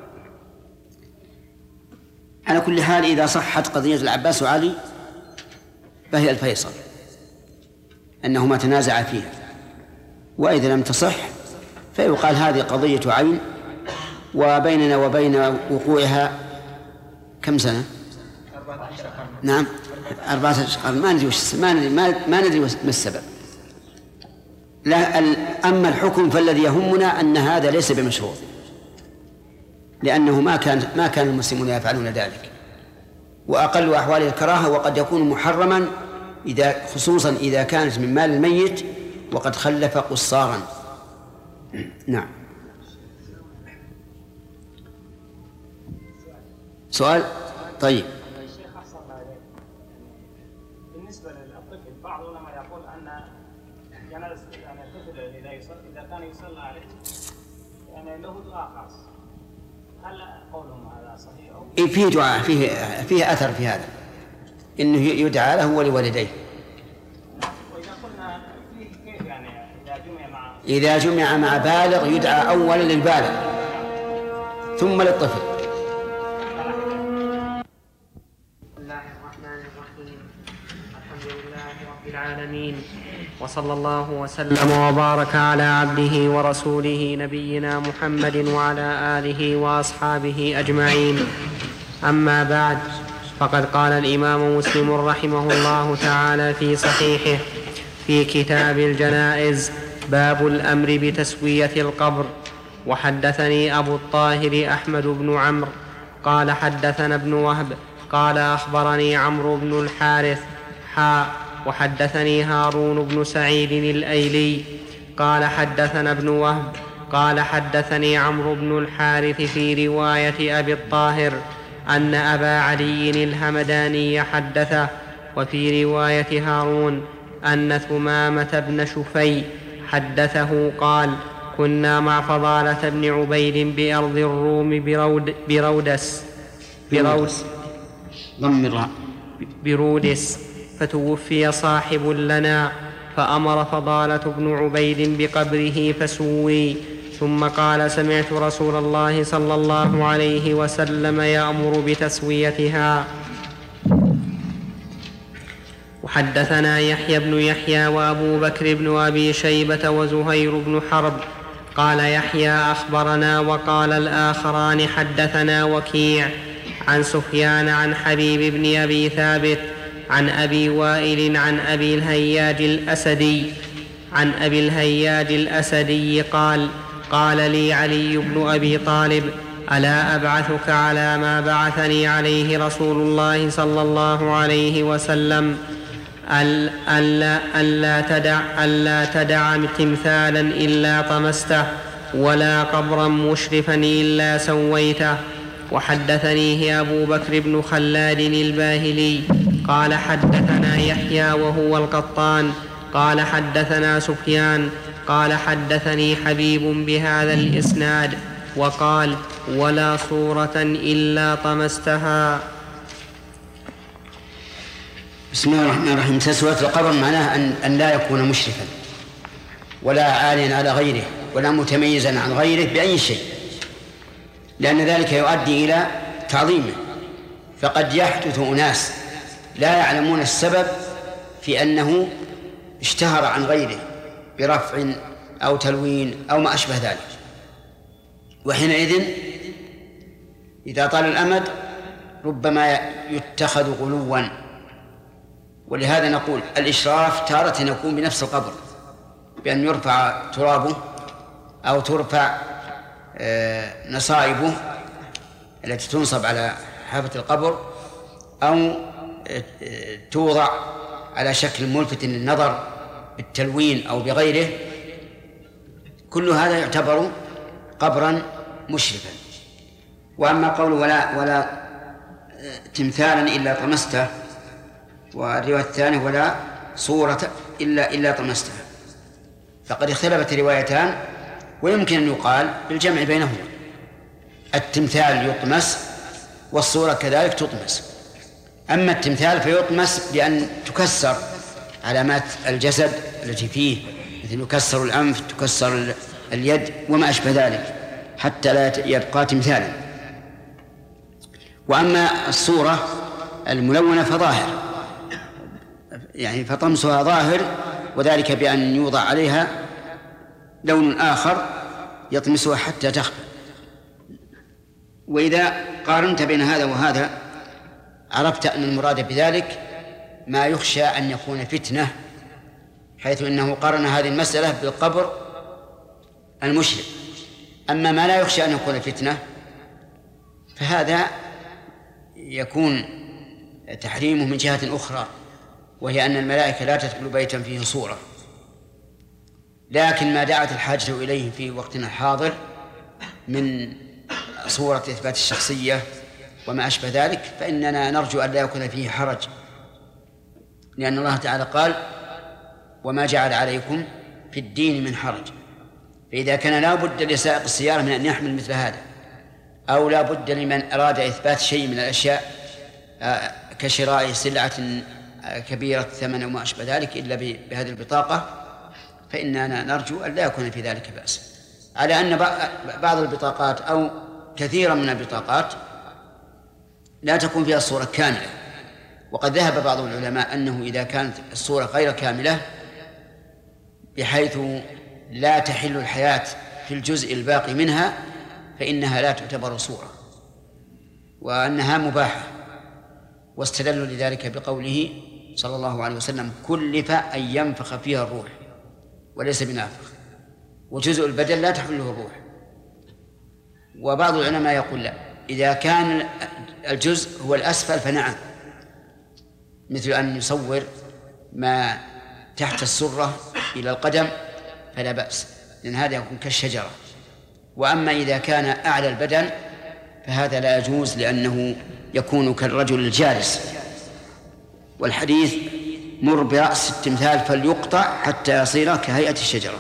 على كل حال إذا صحت قضية العباس وعلي فهي الفيصل أنهما تنازعا فيها، وإذا لم تصح فيقال هذه قضية عين، وبيننا وبين وقوعها كم سنة؟ نعم أربعة عشر قرن. ما ندري وش ما ندري ما, ما ندري ما السبب. لا أما الحكم فالذي يهمنا أن هذا ليس بمشروع، لأنه ما كان ما كان المسلمون يفعلون ذلك، وأقل أحوال الكراهة، وقد يكون محرما إذا خصوصا إذا كانت من مال الميت وقد خلف قصارا. نعم. سؤال؟ طيب. الشيخ أحسن الله إليك، بالنسبة للطفل بعض العلماء يقول أن جنازة يعني الطفل إذا يصلى إذا كان يصلى عليه يعني له دعاء خاص، هل قولهم هذا صحيح أو؟ فيه دعاء، فيه فيه أثر في هذا، إنه يدعى له ولوالديه. وإذا قلنا فيه كيف يعني إذا جمع مع إذا جمع مع بالغ يدعى أولا للبالغ ثم للطفل. بسم الله الرحمن الرحيم، الحمد لله رب العالمين، وصلى الله وسلم وبارك على عبده ورسوله نبينا محمد وعلى آله وأصحابه أجمعين. أما بعد، فقد قال الإمام مسلم رحمه الله تعالى في صحيحه في كتاب الجنائز باب الأمر بتسوية القبر. وحدثني أبو الطاهر أحمد بن عمرو قال حدثنا ابن وهب قال أخبرني عمرو بن الحارث حاء وحدثني هارون بن سعيد الأيلي قال حدثنا ابن وهب قال حدثني عمرو بن الحارث في رواية أبي الطاهر أن أبا علي الهمداني حدثه، وفي رواية هارون أن ثمامة بن شفي حدثه قال كنا مع فضالة بن عبيد بأرض الروم برود برودس برودس برودس فتوفي صاحب لنا، فأمر فضالة بن عبيد بقبره فسوي، ثم قال سمعت رسول الله صلى الله عليه وسلم يأمر بتسويتها. وحدثنا يحيى بن يحيى وأبو بكر بن أبي شيبة وزهير بن حرب قال يحيى أخبرنا، وقال الآخران حدثنا وكيع عن سفيان عن حبيب بن أبي ثابت عن أبي وائل عن أبي الهياج الأسدي عن أبي الهياج الأسدي قال قال لي علي بن أبي طالب ألا أبعثك على ما بعثني عليه رسول الله صلى الله عليه وسلم؟ ألا, ألا, تدع ألا تدع تمثالا إلا طمسته ولا قبرا مشرفا إلا سويته. وحدثنيه أبو بكر بن خلاد الباهلي قال حدثنا يحيى وهو القطان قال حدثنا سفيان قال حدثني حبيب بهذا الإسناد وقال ولا صورة إلا طمستها. بسم الله الرحمن الرحيم. تسوية القبر معناه أن, أن لا يكون مشرفا ولا عاليا على غيره ولا متميزا عن غيره بأي شيء، لأن ذلك يؤدي إلى تعظيمه. فقد يحدث أناس لا يعلمون السبب في أنه اشتهر عن غيره برفع أو تلوين أو ما أشبه ذلك، وحينئذ إذا طال الأمد ربما يتخذ غلوا. ولهذا نقول الإشراف تارة يكون بنفس القبر بأن يرفع ترابه أو ترفع نصائبه التي تنصب على حافة القبر أو توضع على شكل ملفت للنظر بالتلوين أو بغيره. كل هذا يعتبر قبرا مشرفا. وأما قول ولا ولا تمثالا إلا طمسته، والرواية الثانية ولا صورة إلا إلا طمستها، فقد اختلفت الروايتان، ويمكن أن يقال بالجمع بينهما. التمثال يطمس والصورة كذلك تطمس. أما التمثال فيطمس بأن تكسر علامات الجسد التي فيه، مثل يكسر الأنف، تكسر اليد وما أشبه ذلك حتى لا يبقى تمثالا. وأما الصورة الملونة فظاهر، يعني فطمسها ظاهر، وذلك بأن يوضع عليها لون آخر يطمسها حتى تخفى. وإذا قارنت بين هذا وهذا عرفت أن المراد بذلك ما يخشى أن يكون فتنة، حيث إنه قارن هذه المسألة بالقبر المشرك. أما ما لا يخشى أن يكون فتنة فهذا يكون تحريمه من جهة أخرى، وهي أن الملائكة لا تدخل بيتا فيه صورة. لكن ما دعت الحاجة إليه في وقتنا الحاضر من صورة إثبات الشخصية وما أشبه ذلك فإننا نرجو أن لا يكون فيه حرج، لأن الله تعالى قال وما جعل عليكم في الدين من حرج. فإذا كان لا بد لسائق السيارة من أن يحمل مثل هذا، أو لا بد لمن أراد إثبات شيء من الأشياء كشراء سلعة كبيرة ثمن وما أشبه ذلك إلا بهذه البطاقة، فإننا نرجو أن لا يكون في ذلك بأس. على أن بعض البطاقات أو كثيرا من البطاقات لا تكون فيها الصورة كاملة، وقد ذهب بعض العلماء أنه إذا كانت الصورة غير كاملة بحيث لا تحل الحياة في الجزء الباقي منها فإنها لا تعتبر صورة، وأنها مباحة. واستدلوا لذلك بقوله صلى الله عليه وسلم كلف أن ينفخ فيها الروح وليس بنافخ، وجزء البدن لا تحمله الروح. وبعض العلماء يقول لا، إذا كان الجزء هو الأسفل فنعم، مثل أن يصور ما تحت السرة إلى القدم فلا بأس، لأن هذا يكون كالشجرة. وأما إذا كان أعلى البدن فهذا لا يجوز، لأنه يكون كالرجل الجالس. والحديث مر برأس التمثال فليقطع حتى يصير كهيئة الشجرة.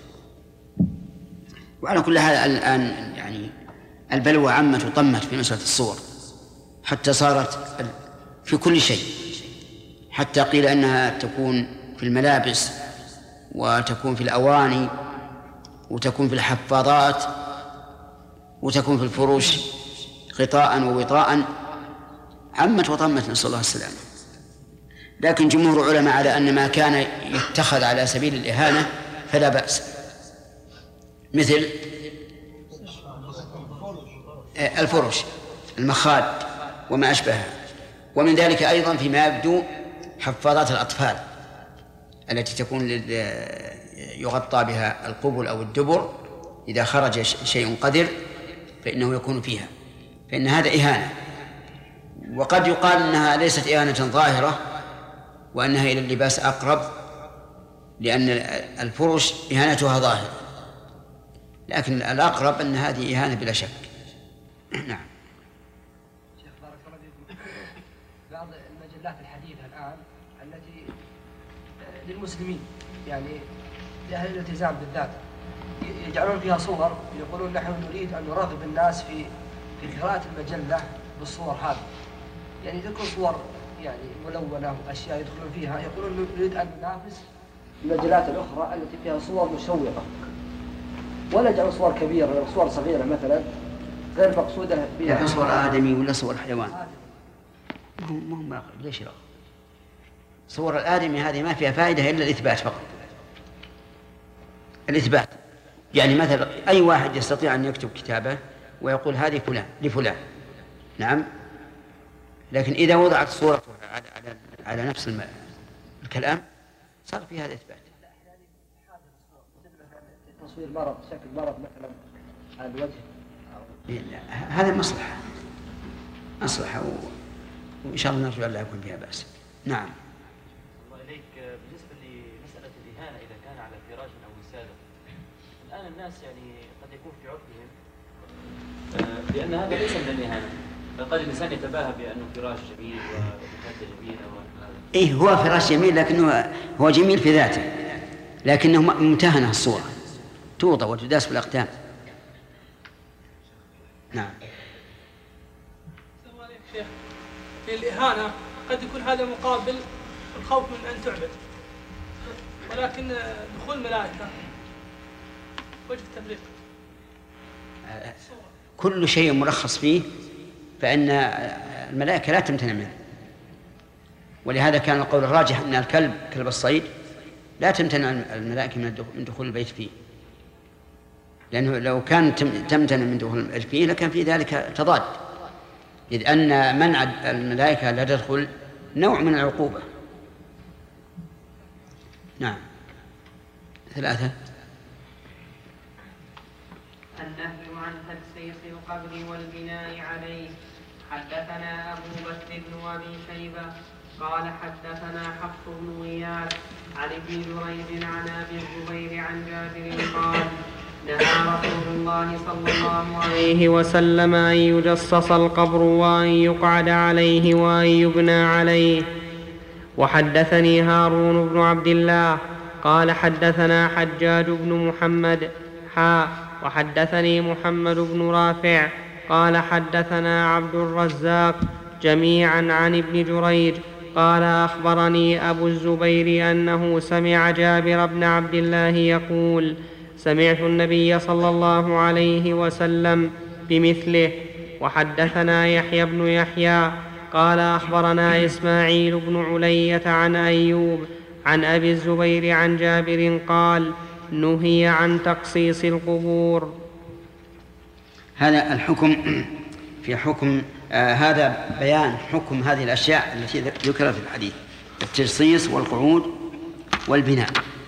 وعلى كل هذا الآن يعني البلوى عمت وطمت في مسألة الصور حتى صارت في كل شيء، حتى قيل أنها تكون في الملابس وتكون في الأواني وتكون في الحفاضات وتكون في الفروش غطاء ووطاء، عمت وطمت، نسأل الله السلامة. لكن جمهور العلماء على أن ما كان يتخذ على سبيل الإهانة فلا بأس، مثل الفرش، المخاد وما أشبهها. ومن ذلك أيضا فيما يبدو حفاظات الأطفال التي تكون يغطى بها القبل أو الدبر، إذا خرج شيء قذر فإنه يكون فيها، فإن هذا إهانة. وقد يقال أنها ليست إهانة ظاهرة، وأنها إلى اللباس أقرب، لأن الفرش إهانتها ظاهرة، لكن الأقرب أن هذه إهانة بلا شك. نعم. شيخ بارك الله فيكم، بعض المجلات الحديثة الآن التي للمسلمين يعني لأهل الالتزام بالذات يجعلون فيها صور، يقولون نحن نريد أن نرغب الناس في في قراءة المجلة بالصور هذه، يعني تكون صور يعني ملونة وأشياء يدخلون فيها، يقولون نريد أن ننافس المجلات الأخرى التي فيها صور مشوقة، ولا يجعلون صور كبيرة أو صور صغيرة مثلا غير مقصودة بها. صور آدمي ولا صور حيوان؟ مو مو ليش لا؟ صور الآدمي هذه ما فيها فائدة إلا الإثبات فقط. الإثبات يعني مثلا أي واحد يستطيع أن يكتب كتابة ويقول هذه فلان لفلان، نعم، لكن إذا وضعت صورته على على على نفس الم... الكلام صار في هذا إثبات. تصوير مرض، شكل مرض مثلا على الوجه، هذا مصلحة مصلحة و... وإن شاء الله نرجو أن لا يكون فيها بأس. نعم. الله إليك، بالنسبة لمسألة الإهانة إذا كان على فراش أو وسادة، الآن الناس يعني قد يكون في عرفهم لأن هذا ليس من الإهانة، فقد الإنسان يتباهى بأنه فراش جميل ومكانته جميلة وهذا. إيه هو فراش جميل، لكنه هو جميل في ذاته، لكنه ممتهنة الصورة، توضع وتداس بالأقدام. نعم. السلام عليكم شيخ. في الإهانة قد يكون هذا مقابل الخوف من أن تعبد، ولكن دخول الملائكة وجه التفريق. كل شيء مرخص فيه فإن الملائكة لا تمتنع منه، ولهذا كان القول الراجح أن الكلب كلب الصيد لا تمتنع الملائكة من دخول البيت فيه، لأنه لو كان تمتنع من دخول البيت فيه لكان في ذلك تضاد، إذ أن منع الملائكة لا تدخل نوع من العقوبة. نعم. ثلاثة. النهي عن تجسيس القبر والبناء عليه. حدثنا أبو بكر بن أبي شيبة قال حدثنا حفص بن غياث عن ابن جريج عن أبي الزبير عن جابر قال نهى رسول الله صلى الله عليه وسلم أن يجسس القبر وأن يقعد عليه وأن يبنى عليه. وحدثني هارون بن عبد الله قال حدثنا حجاج بن محمد حا وحدثني محمد بن رافع قال حدثنا عبد الرزاق جميعا عن ابن جريج قال أخبرني أبو الزبير أنه سمع جابر بن عبد الله يقول سمعت النبي صلى الله عليه وسلم بمثله. وحدثنا يحيى بن يحيى قال أخبرنا إسماعيل بن علية عن أيوب عن أبي الزبير عن جابر قال نهي عن تقصيص القبور. هذا الحكم في حكم آه هذا بيان حكم هذه الأشياء التي ذكرت في الحديث، التجصيص والقعود والبناء.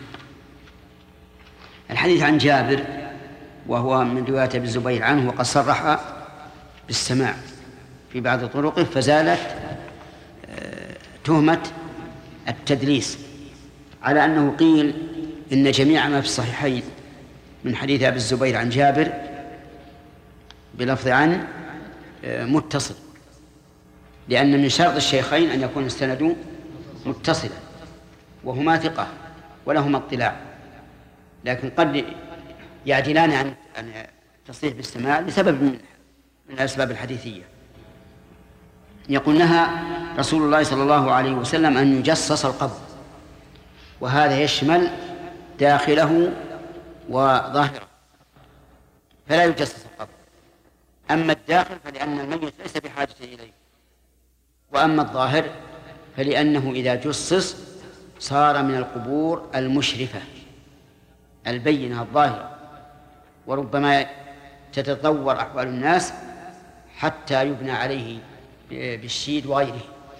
الحديث عن جابر وهو من رواية أبي الزبير عنه، وقد صرح بالسماع في بعض طرقه، فزالت آه تهمة التدليس، على أنه قيل إن جميع ما في الصحيحين من حديث أبي الزبير عن جابر بلفظ عن متصل، لأن من شرط الشيخين أن يكون السند متصلا وهما ثقة ولهما اطلاع، لكن قد يعدلان عن التصريح بالسماع لسبب من الأسباب الحديثية. يقول نهى رسول الله صلى الله عليه وسلم أن يجسس القبر، وهذا يشمل داخله وظاهره، فلا يجسس القبر. أما الداخل فلأن الميت ليس بحاجة إليه، وأما الظاهر فلأنه إذا جسس صار من القبور المشرفة البينة الظاهرة، وربما تتطور أحوال الناس حتى يبنى عليه بالشيد وغيره.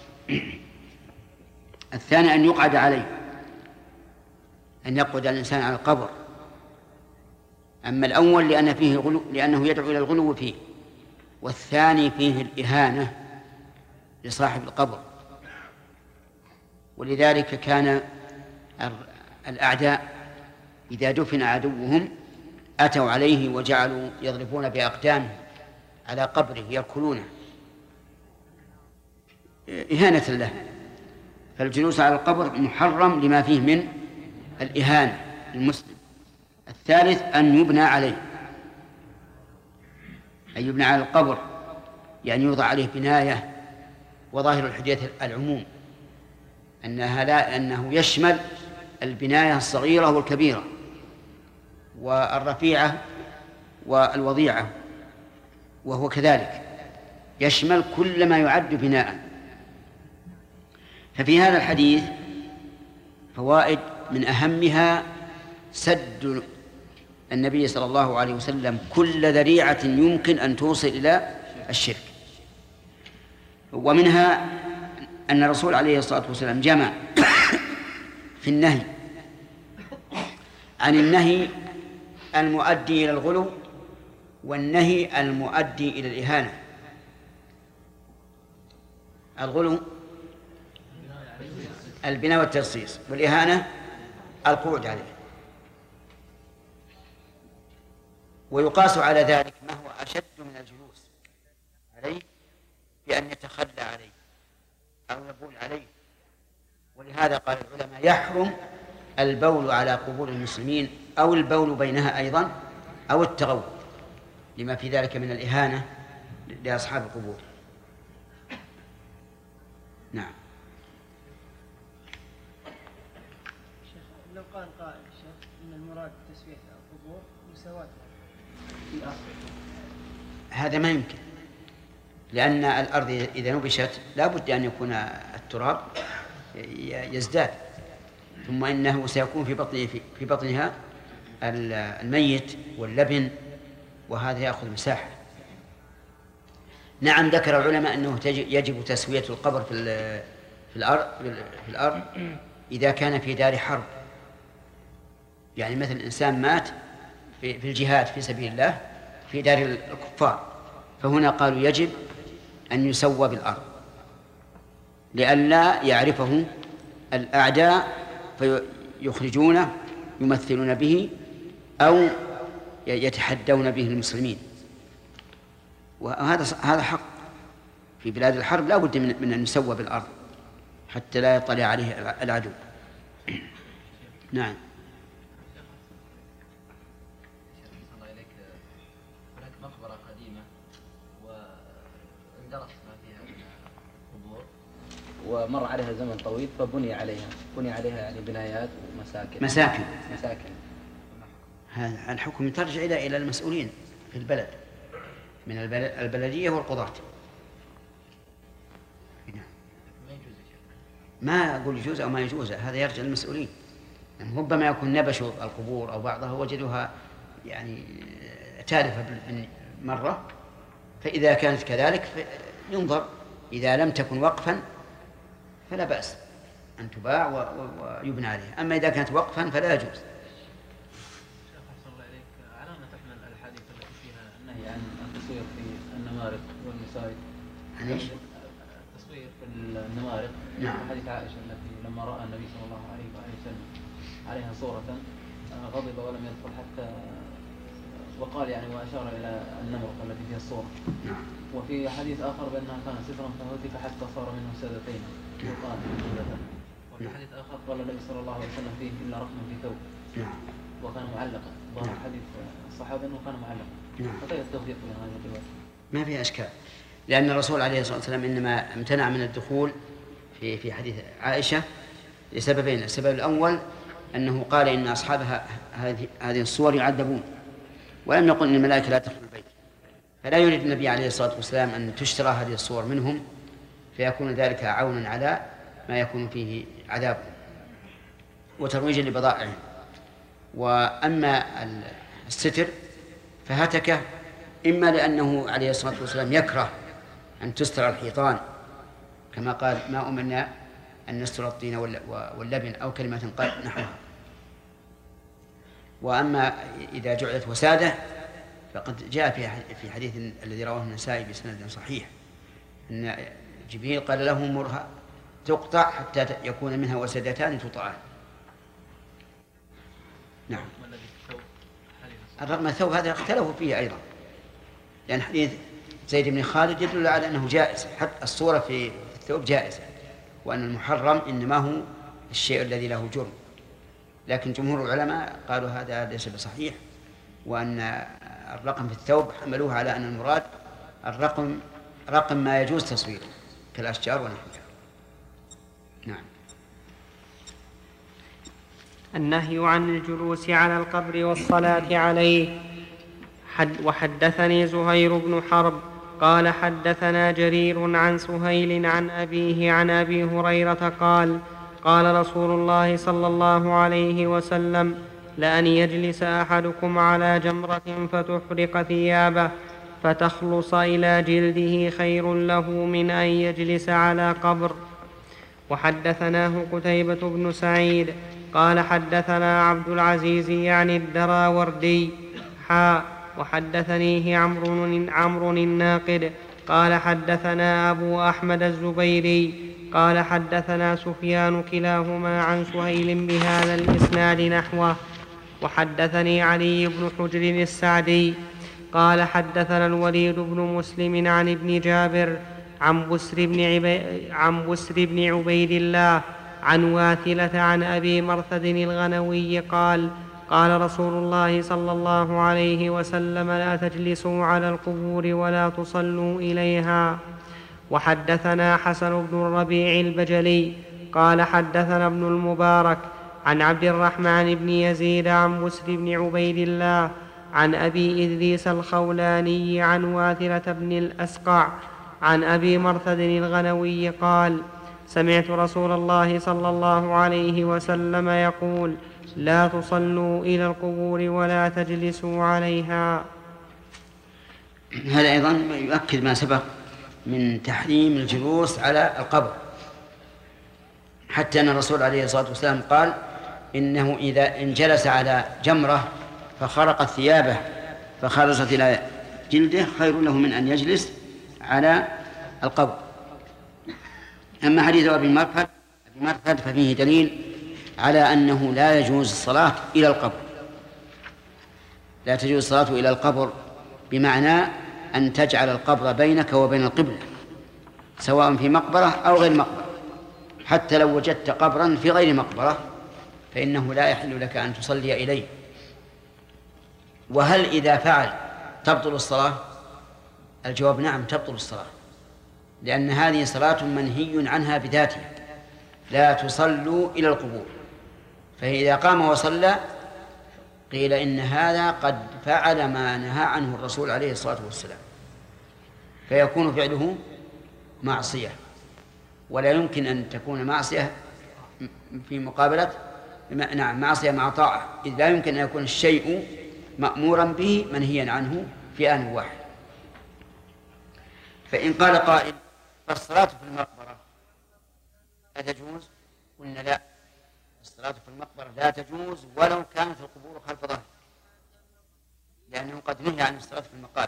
الثاني أن يقعد عليه، أن يقعد الإنسان على القبر. أما الأول لأن فيه غلو، لأنه يدعو إلى الغلو فيه، والثاني فيه الإهانة لصاحب القبر. ولذلك كان الأعداء إذا دفن عدوهم أتوا عليه وجعلوا يضربون بأقدامهم على قبره يأكلونه إهانة له. فالجلوس على القبر محرم لما فيه من الإهانة المسلم. الثالث أن يبنى عليه، أن يبنى على القبر، يعني يوضع عليه بناية. وظاهر الحديث العموم أنها لا أنه يشمل البناية الصغيرة والكبيرة والرفيعة والوضيعة، وهو كذلك يشمل كل ما يعد بناء. ففي هذا الحديث فوائد من أهمها سد النبي صلى الله عليه وسلم كل ذريعة يمكن أن توصل إلى الشرك. ومنها أن الرسول عليه الصلاة والسلام جمع في النهي عن النهي المؤدي إلى الغلو والنهي المؤدي إلى الإهانة. الغلو البناء والترصيص، والإهانة القعود عليه. ويقاس على ذلك ما هو أشد من الجلوس عليه بأن يتخلى عليه أو يبول عليه. ولهذا قال العلماء يحرم البول على قبور المسلمين أو البول بينها أيضا أو التغوط، لما في ذلك من الإهانة لأصحاب القبور. نعم. لو قال قائل شيخ إن المراد تسوية القبور مساواة في الأرض، هذا ما يمكن، لأن الأرض إذا نبشت لا بد أن يكون التراب يزداد، ثم إنه سيكون في بطن في بطنها الميت واللبن، وهذا يأخذ مساحة. نعم، ذكر العلماء أنه يجب تسوية القبر في في الأرض في الأرض إذا كان في دار حرب، يعني مثل إنسان مات في في الجهاد في سبيل الله في دار الكفار، فهنا قالوا يجب أن يسوى بالأرض لئلا يعرفه الأعداء فيخرجونه يمثلون به أو يتحدون به المسلمين. وهذا هذا حق في بلاد الحرب، لا بد من أن يسوى بالأرض حتى لا يطلع عليه العدو. نعم. الله إليك، هناك مقبرة قديمة واندرس ما فيها من قبور ومر عليها زمن طويل فبني عليها بني عليها يعني بنايات ومساكن مساكن مساكن هذا الحكم ترجع إلى إلى المسؤولين في البلد من البلدية والقضاة. ما أقول يجوز أو ما يجوز، هذا يرجع للمسؤولين. يعني ربما يكون نبشوا القبور أو بعضها وجدوها يعني تالفة مرة، فإذا كانت كذلك ينظر، إذا لم تكن وقفا فلا بأس أن تباع ويبنى عليها، أما إذا كانت وقفا فلا يجوز. على ما تحمل الحديث التي فيها النهي عن التصوير في النمارق والمساجد؟ عن ايش؟ التصوير في النمارق. نعم. حديث عائشة التي لما رأى النبي صلى الله عليه وآله وسلم عليها صورة غضب ولم يدخل حتى، وقال يعني وأشار إلى النمرق التي فيها الصورة. نعم. وفي حديث آخر بأنها كانت سترا فهتك حتى صار منه سادتين وقال جملة. وفي حديث آخر قال النبي صلى الله عليه وسلم فيه إلا رقم في ثوب. نعم. وكان معلقا. ظاهر حديث الصحابة أنه كان معلقا. نعم. فكيف التوفيق بين هذه الروايات؟ ما فيها أشكال، لأن الرسول عليه الصلاة والسلام إنما امتنع من الدخول في في حديث عائشة لسببين. السبب الأول أنه قال إن أصحابها هذه هذه الصور يعذبون، ولم يقل إن الملائكة لا تدخل البيت، فلا يريد النبي عليه الصلاة والسلام أن تشترى هذه الصور منهم فيكون ذلك عونا على ما يكون فيه عذاب وترويجا لبضائعهم. وأما الستر فهتكه إما لأنه عليه الصلاة والسلام يكره أن تستر الحيطان كما قال ما أمرنا أن نستر الطين واللبن أو كلمة قال نحوها. وأما إذا جعلت وسادة فقد جاء في حديث الذي رواه النسائي بسند صحيح أن جبريل قال له مرها تقطع حتى يكون منها وسدتان تطعان. نعم. الرقم الثوب هذا اختلفوا فيه أيضا، لأن يعني حديث زيد بن خالد يدل على أنه جائز، حتى الصورة في الثوب جائزة، وأن المحرم إنما هو الشيء الذي له جرم. لكن جمهور العلماء قالوا هذا ليس بصحيح، وأن الرقم في الثوب حملوه على أن المراد الرقم رقم ما يجوز تصويره كالأشجار ونحوها. نعم. النهي عن الجلوس على القبر والصلاة عليه. حد وحدثني زهير بن حرب قال حدثنا جرير عن سهيل عن أبيه عن أبي هريرة قال قال رسول الله صلى الله عليه وسلم لأن يجلس أحدكم على جمرة فتحرق ثيابه فتخلص إلى جلده خير له من أن يجلس على قبر. وحدثناه قتيبة بن سعيد قال حدثنا عبد العزيز يعني الدراوردي حا وحدثنيه عمرو عمرو الناقد قال حدثنا أبو أحمد الزبيري قال حدثنا سفيان كلاهما عن سهيل بهذا الإسناد نحوه. وحدثني علي بن حجر السعدي قال حدثنا الوليد بن مسلم عن ابن جابر عن بسر بن, عبي... عن بسر بن عبيد الله عن واثلة عن أبي مرثد الغنوي قال قال رسول الله صلى الله عليه وسلم لا تجلسوا على القبور ولا تصلوا إليها. وحدثنا حسن بن الربيع البجلي قال حدثنا ابن المبارك عن عبد الرحمن بن يزيد عن بسر بن عبيد الله عن أبي إدريس الخولاني عن واثلة بن الأسقع عن أبي مرثد الغنوي قال سمعت رسول الله صلى الله عليه وسلم يقول لا تصلوا إلى القبور ولا تجلسوا عليها. هذا أيضا يؤكد ما سبق من تحريم الجلوس على القبر، حتى أن الرسول عليه الصلاة والسلام قال إنه إذا إن جلس على جمرة فخرقت ثيابه فخرجت إلى جلده خير له من أن يجلس على القبر. أما حديث أبي مرثد مرثد ففيه دليل على أنه لا يجوز الصلاة إلى القبر، لا تجوز الصلاة إلى القبر بمعنى أن تجعل القبر بينك وبين القبلة سواء في مقبرة أو غير مقبرة. حتى لو وجدت قبرا في غير مقبرة فإنه لا يحل لك أن تصلي إليه. وهل إذا فعل تبطل الصلاة؟ الجواب نعم تبطل الصلاة، لأن هذه صلاة منهي عنها بذاتها، لا تصلوا إلى القبور. فإذا قام وصلى قيل إن هذا قد فعل ما نهى عنه الرسول عليه الصلاة والسلام، فيكون فعله معصية، ولا يمكن أن تكون معصية في مقابلة نعم معصية مع طاعة، إذ لا يمكن أن يكون الشيء مأمورا به منهيا عنه في آن واحد. فإن قال قائل فالصلاة في المقبرة لا تجوز، قلنا لا، الصلاة في المقبرة لا تجوز ولو كانت القبور خلف ظهر، لأنه قد نهي عن الصلاة في المقابر،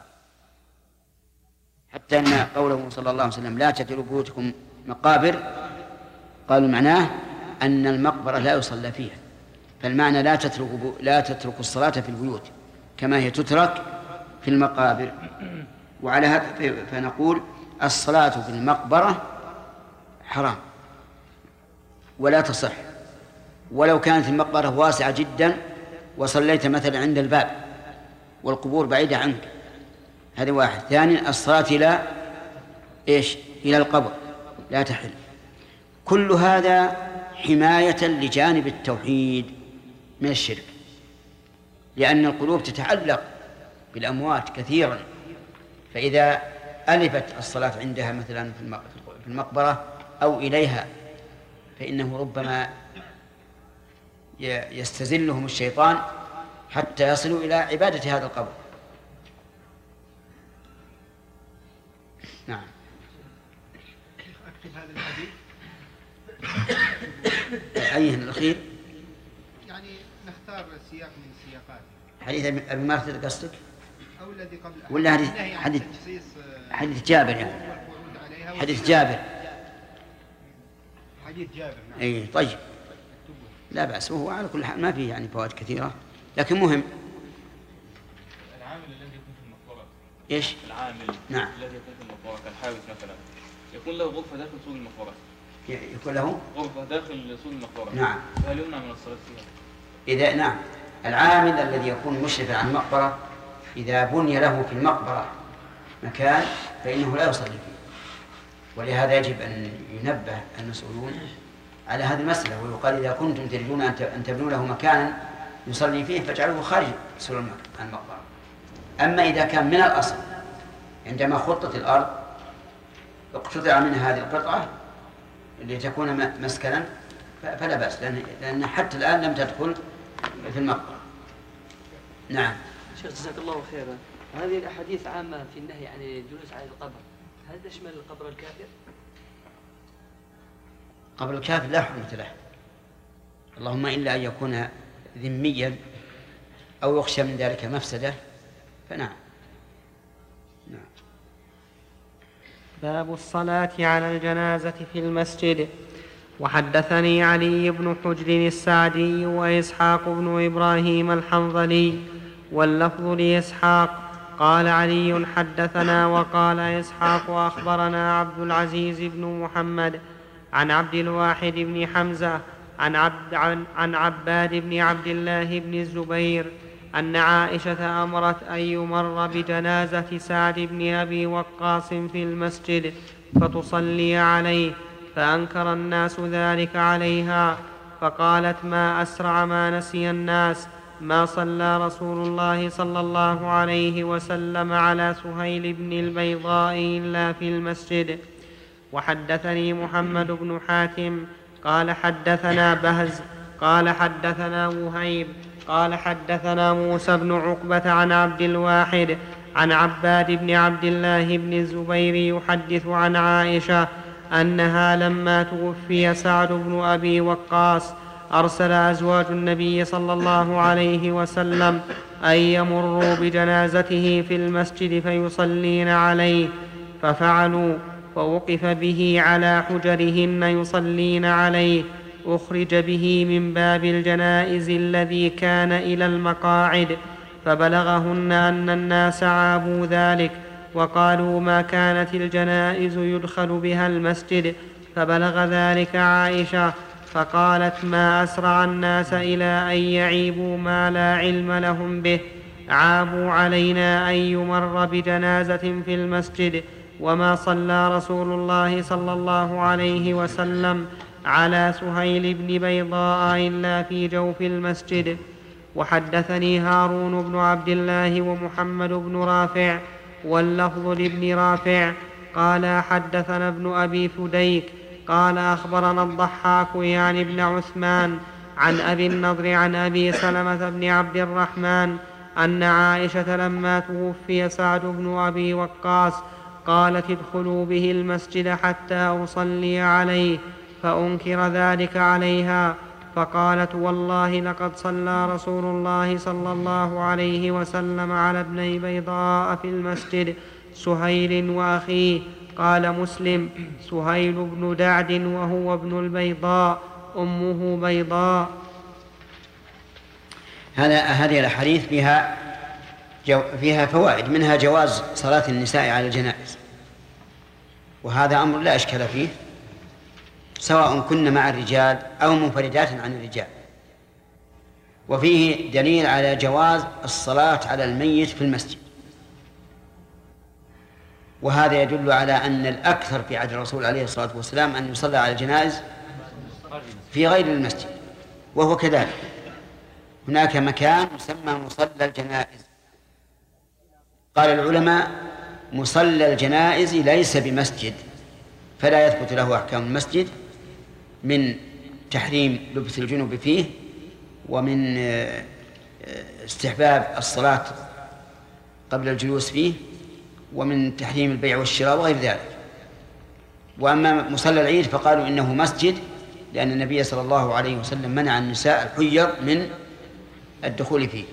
حتى أن قوله صلى الله عليه وسلم لا تجعلوا بيوتكم مقابر قالوا معناه أن المقبرة لا يصلى فيها، فالمعنى لا تتركوا لا تتركوا الصلاة في البيوت كما هي تترك في المقابر. وعلى هذا فنقول الصلاة في المقبرة حرام ولا تصح، ولو كانت المقبرة واسعة جدا وصليت مثلا عند الباب والقبور بعيدة عنك، هذا واحد. ثانيا الصلاة إلى إيش؟ إلى القبر لا تحل. كل هذا حماية لجانب التوحيد من الشرك، لأن القلوب تتعلق بالأموات كثيرا، فإذا ألفت الصلاة عندها مثلا في المقبرة أو إليها فإنه ربما يستزلهم الشيطان حتى يصلوا إلى عبادة هذا القبر. نعم. أكتب هذا الحديث أيه الأخير؟ يعني نختار سياق من السياقات. حديث أبي مرثد قصدك؟ أو الذي قبل ولا حديث حديث حديث جابر يعني حديث جابر حديث جابر. نعم. اي طيب لا بأس، وهو على كل حال ما فيه يعني فوائد كثيرة، لكن مهم. العامل الذي يكون في المقبرة ايش؟ العامل نعم. الذي يكون في المقبرة كالحارس مثلا يكون له غرفة داخل سور المقبرة. يكون له غرفة داخل سور المقبرة. نعم. فهل يمنع من الصلاة فيها؟ إذا نعم، العامل الذي يكون مشرفا على المقبرة إذا بني له في المقبرة مكان فإنه لا يصلي فيه، ولهذا يجب أن ينبه المسؤولون على هذه المسألة، ويقال إذا كنتم تريدون أن تبنوا له مكانا يصلي فيه فاجعلوه خارج سور المقبرة. أما إذا كان من الأصل عندما خطت الأرض اقتطع منها هذه القطعة لتكون مسكنا فلا بأس، لأن, لأن حتى الآن لم تدخل في المقبرة. نعم. شيخ جزاك الله خيرا، هذه الأحاديث عامة في النهي عن الجلوس على القبر، هل تشمل القبر الكافر؟ قبر الكافر لا حرمة له، اللهم إلا أن يكون ذميا أو يخشى من ذلك مفسدة فنعم. نعم. باب الصلاة على الجنازة في المسجد. وحدثني علي بن حجر السعدي وإسحاق بن إبراهيم الحنظلي واللفظ لإسحاق قال علي حدثنا وقال إسحاق وأخبرنا عبد العزيز بن محمد عن عبد الواحد بن حمزة عن, عبد عن, عن عباد بن عبد الله بن الزبير أن عائشة أمرت أن يمر بجنازة سعد بن أبي وقاص في المسجد فتصلي عليه، فأنكر الناس ذلك عليها، فقالت ما أسرع ما نسي الناس ما صلى رسول الله صلى الله عليه وسلم على سهيل بن البيضاء إلا في المسجد. وحدثني محمد بن حاتم قال حدثنا بهز قال حدثنا وهيب قال حدثنا موسى بن عقبة عن عبد الواحد عن عباد بن عبد الله بن الزبير يحدث عن عائشة أنها لما توفي سعد بن أبي وقاص أرسل أزواج النبي صلى الله عليه وسلم أن يمروا بجنازته في المسجد فيصلين عليه، ففعلوا، فوقف به على حجرهن يصلين عليه، أخرج به من باب الجنائز الذي كان إلى المقاعد، فبلغهن أن الناس عابوا ذلك وقالوا ما كانت الجنائز يدخل بها المسجد، فبلغ ذلك عائشة فقالت ما أسرع الناس إلى أن يعيبوا ما لا علم لهم به، عابوا علينا أن يمر بجنازة في المسجد، وما صلى رسول الله صلى الله عليه وسلم على سهيل بن بيضاء إلا في جوف المسجد. وحدثني هارون بن عبد الله ومحمد بن رافع واللفظ لابن رافع قال حدثنا ابن أبي فديك قال أخبرنا الضحاك يعني ابن عثمان عن أبي النضر عن أبي سلمة بن عبد الرحمن أن عائشة لما توفي سعد بن أبي وقاص قالت ادخلوا به المسجد حتى أصلي عليه، فأنكر ذلك عليها، فقالت والله لقد صلى رسول الله صلى الله عليه وسلم على ابني بيضاء في المسجد سهيل وأخيه. قال مسلم سهيل بن دعد وهو ابن البيضاء أمه بيضاء. هذا هذه الأحاديث فيها جو فيها فوائد، منها جواز صلاة النساء على الجنائز، وهذا أمر لا إشكال فيه سواء كن مع الرجال أو منفردات عن الرجال. وفيه دليل على جواز الصلاة على الميت في المسجد، وهذا يدل على أن الأكثر في عهد الرسول عليه الصلاة والسلام أن يصلى على الجنائز في غير المسجد، وهو كذلك. هناك مكان يسمى مصلى الجنائز. قال العلماء مصلى الجنائز ليس بمسجد، فلا يثبت له أحكام المسجد من تحريم لبس الجنوب فيه، ومن استحباب الصلاة قبل الجلوس فيه، ومن تحريم البيع والشراء وغير ذلك. وأما مصلى العيد فقالوا إنه مسجد، لأن النبي صلى الله عليه وسلم منع النساء الحيض من الدخول فيه.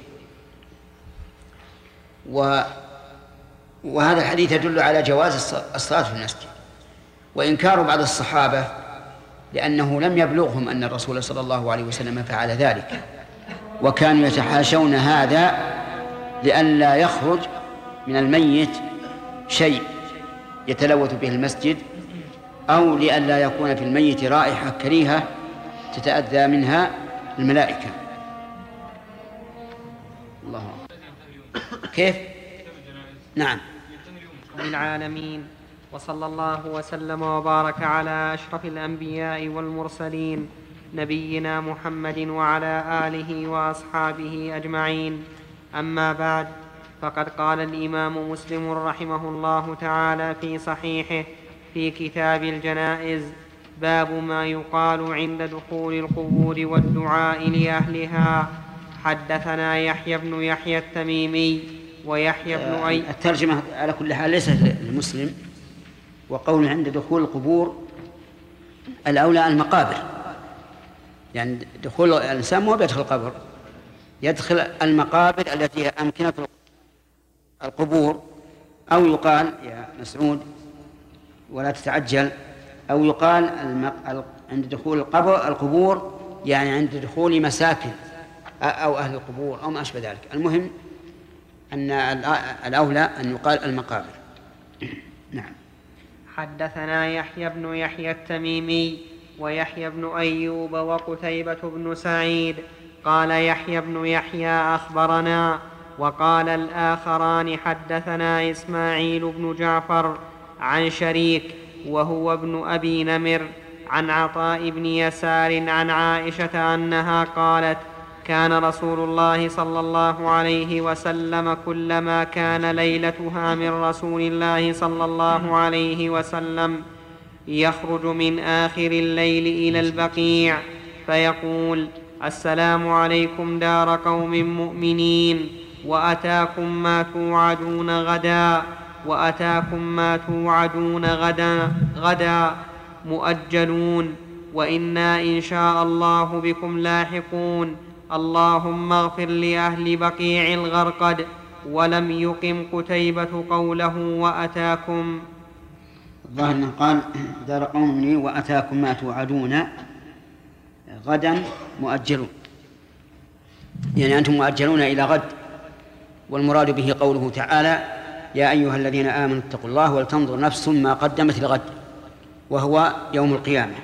و وهذا الحديث يدل على جواز الصلاة في المسجد. وإنكار بعض الصحابة لأنه لم يبلغهم أن الرسول صلى الله عليه وسلم فعل ذلك، وكانوا يتحاشون هذا لئلا يخرج من الميت شيء يتلوث به المسجد، أو لئلا يكون في الميت رائحة كريهة تتأذى منها الملائكة. الله كيف؟ نعم. العالمين، وصلى الله وسلم وبارك على أشرف الأنبياء والمرسلين نبينا محمد وعلى آله وأصحابه أجمعين. أما بعد، فقد قال الإمام مسلم رحمه الله تعالى في صحيحه في كتاب الجنائز: باب ما يقال عند دخول القبور والدعاء لأهلها. حدثنا يحيى بن يحيى التميمي ويحيى بن أي. الترجمة على كل حال ليست للمسلم، وقول عند دخول القبور الأولى المقابر، يعني دخول الإنسان مو بيدخل القبر، يدخل المقابر التي هي أمكنة القبور، أو يقال يا مسعود ولا تتعجل، أو يقال عند دخول القبر القبور يعني عند دخول مساكن أو أهل القبور أو ما أشبه ذلك. المهم أن الأولى أن يقال المقابر. نعم. حدثنا يحيى بن يحيى التميمي ويحيى بن أيوب وقتيبة بن سعيد قال يحيى بن يحيى أخبرنا، وقال الآخران حدثنا إسماعيل بن جعفر عن شريك وهو ابن أبي نمر عن عطاء بن يسار عن عائشة أنها قالت: كان رسول الله صلى الله عليه وسلم كلما كان ليلتها من رسول الله صلى الله عليه وسلم يخرج من آخر الليل إلى البقيع فيقول: السلام عليكم دار قوم مؤمنين، وأتاكم ما توعدون غدا وأتاكم ما توعدون غدا, غدا مؤجلون، وإنا إن شاء الله بكم لاحقون، اللهم اغفر لأهل بقيع الغرقد. ولم يقم قتيبة قوله وأتاكم. الظاهر أنه قال دار قوم مؤمنين وأتاكم ما توعدون غدا مؤجلون، يعني أنتم مؤجلون إلى غد، والمراد به قوله تعالى: يا أيها الذين آمنوا اتقوا الله ولتنظر نفس ما قدمت لغد، وهو يوم القيامة.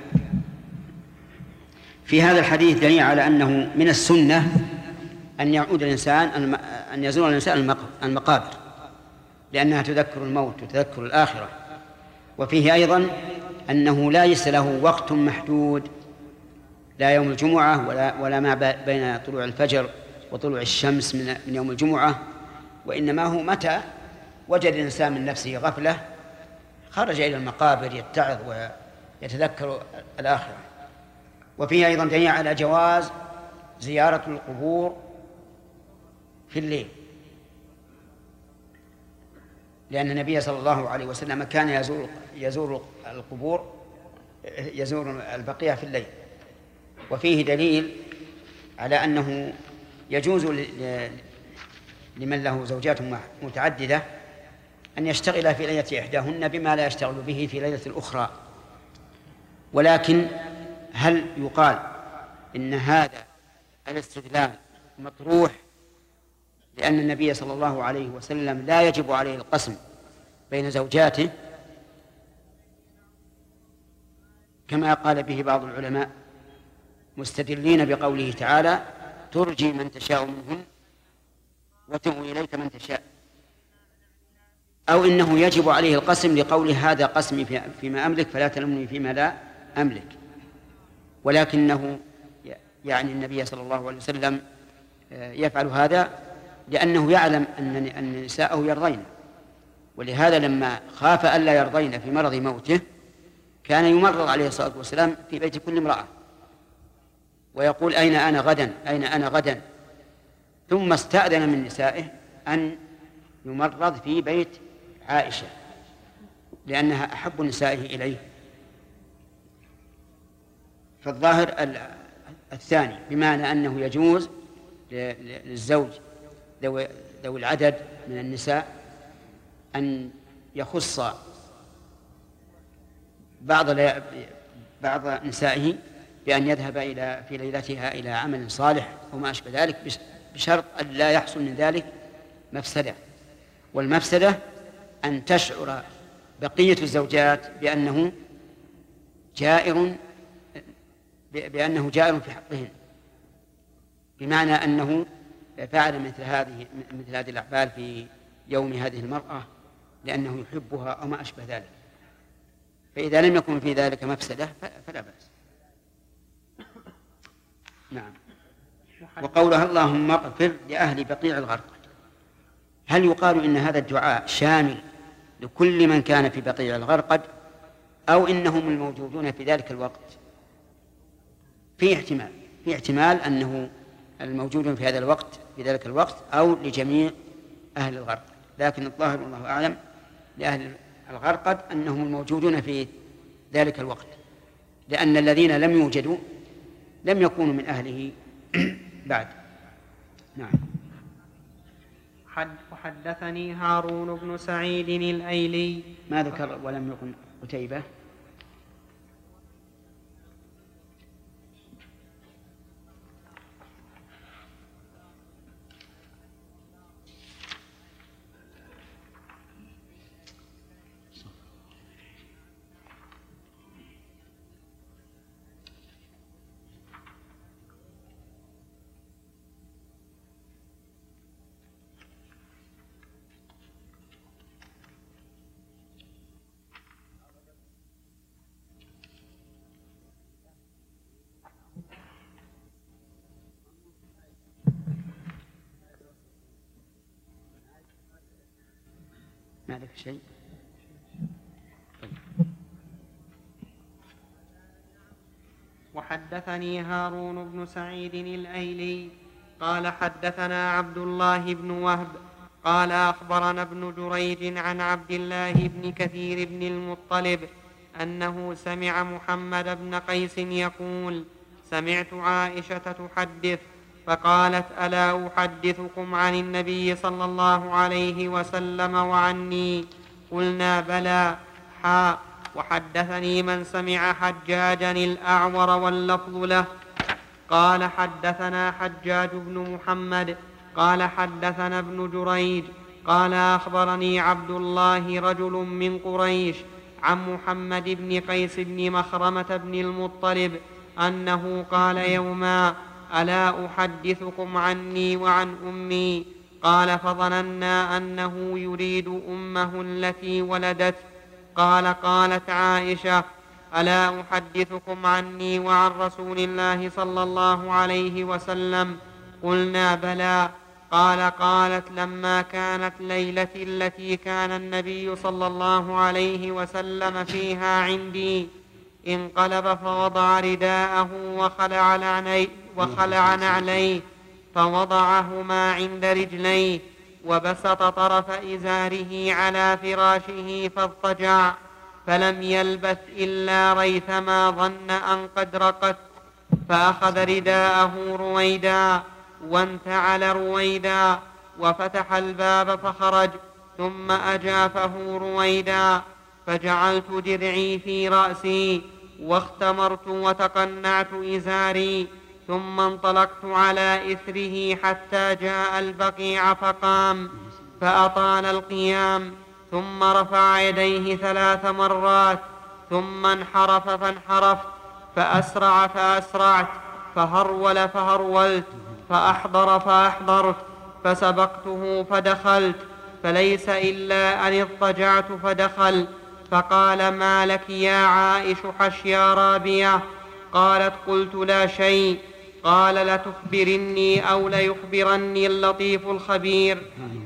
في هذا الحديث دليل على أنه من السنة أن يعود الإنسان أن يزور الإنسان المقابر، لأنها تذكر الموت وتذكر الآخرة. وفيه أيضا أنه ليس له وقت محدود، لا يوم الجمعة ولا, ولا ما بين طلوع الفجر وطلوع الشمس من يوم الجمعة، وإنما هو متى وجد الإنسان من نفسه غفلة خرج إلى المقابر يتعظ ويتذكر الآخرة. وفيه أيضا دليل على جواز زيارة القبور في الليل، لأن النبي صلى الله عليه وسلم كان يزور يزور القبور يزور البقيع في الليل. وفيه دليل على أنه يجوز لمن له زوجات متعددة أن يشتغل في ليلة إحداهن بما لا يشتغل به في ليلة الأخرى. ولكن هل يقال إن هذا الاستدلال مطروح لأن النبي صلى الله عليه وسلم لا يجب عليه القسم بين زوجاته كما قال به بعض العلماء مستدلين بقوله تعالى: ترجي من تشاء منهن وتؤوي إليك من تشاء، أو إنه يجب عليه القسم لقول هذا قسمي فيما أملك فلا تلمني فيما لا أملك. ولكنه يعني النبي صلى الله عليه وسلم يفعل هذا لأنه يعلم أن نساءه يرضين، ولهذا لما خاف ألا يرضين في مرض موته كان يمرض عليه الصلاة والسلام في بيت كل امرأة ويقول: أين أنا غدا أين أنا غدا ثم استأذن من نسائه أن يمرض في بيت عائشة لأنها أحب نسائه إليه. فالظاهر الثاني بمعنى أنه يجوز للزوج ذوي العدد من النساء أن يخص بعض بعض نسائه بأن يذهب إلى في ليلتها إلى عمل صالح وما أشبه ذلك بشرط أن لا يحصل من ذلك مفسدة. والمفسدة أن تشعر بقية الزوجات بأنه جائر بأنه جائر في حقهن، بمعنى أنه فعل مثل هذه مثل هذه الأعمال في يوم هذه المرأة لأنه يحبها أو ما أشبه ذلك. فإذا لم يكن في ذلك مفسدة فلا بأس. نعم. وقولها اللهم اغفر لأهل بقيع الغرقد، هل يقال إن هذا الدعاء شامل لكل من كان في بقيع الغرقد أو إنهم الموجودون في ذلك الوقت؟ في احتمال في احتمال أنه الموجودون في هذا الوقت في ذلك الوقت أو لجميع أهل الغرقد، لكن الظاهر والله أعلم لأهل الغرقد أنهم الموجودون في ذلك الوقت، لأن الذين لم يوجدوا لم يكونوا من أهله بعد. نعم. وحدثني هارون بن سعيد الأيلي. ما ذكر ولم يكن قتيبة؟ ما ذكر شيء. وحدثني هارون بن سعيد الأيلي قال حدثنا عبد الله بن وهب قال أخبرنا ابن جريج عن عبد الله بن كثير بن المطلب أنه سمع محمد بن قيس يقول سمعت عائشة تحدث فقالت ألا أحدثكم عن النبي صلى الله عليه وسلم وعني؟ قلنا بلى. حاء وحدثني من سمع حجاجا الأعور واللفظ له قال حدثنا حجاج بن محمد قال حدثنا ابن جريج قال أخبرني عبد الله رجل من قريش عن محمد بن قيس بن مخرمة بن المطلب أنه قال يوما ألا أحدثكم عني وعن أمي؟ قال فظننا أنه يريد أمه التي ولدت. قال قالت عائشة ألا أحدثكم عني وعن رسول الله صلى الله عليه وسلم؟ قلنا بلى. قال قالت لما كانت ليلتي التي كان النبي صلى الله عليه وسلم فيها عندي انقلب فوضع رداءه وخلع نعليه, وخلع نعليه فوضعهما عند رجليه وبسط طرف إزاره على فراشه فاضطجع فلم يلبث إلا ريثما ظن أن قد رقت فأخذ رداءه رويدا وانتعل رويدا وفتح الباب فخرج ثم أجافه رويدا فجعلت درعي في رأسي واختمرت وتقنعت إزاري ثم انطلقت على إثره حتى جاء البقيع فقام فأطال القيام ثم رفع يديه ثلاث مرات ثم انحرف فانحرفت فأسرع فأسرعت فهرول فهرولت فأحضر فأحضرت فسبقته فدخلت فليس إلا أن اضطجعت فدخل فقال ما لك يا عائش حشيا رابية؟ قالت قلت لا شيء. قال لتخبرني أو ليخبرني اللطيف الخبير؟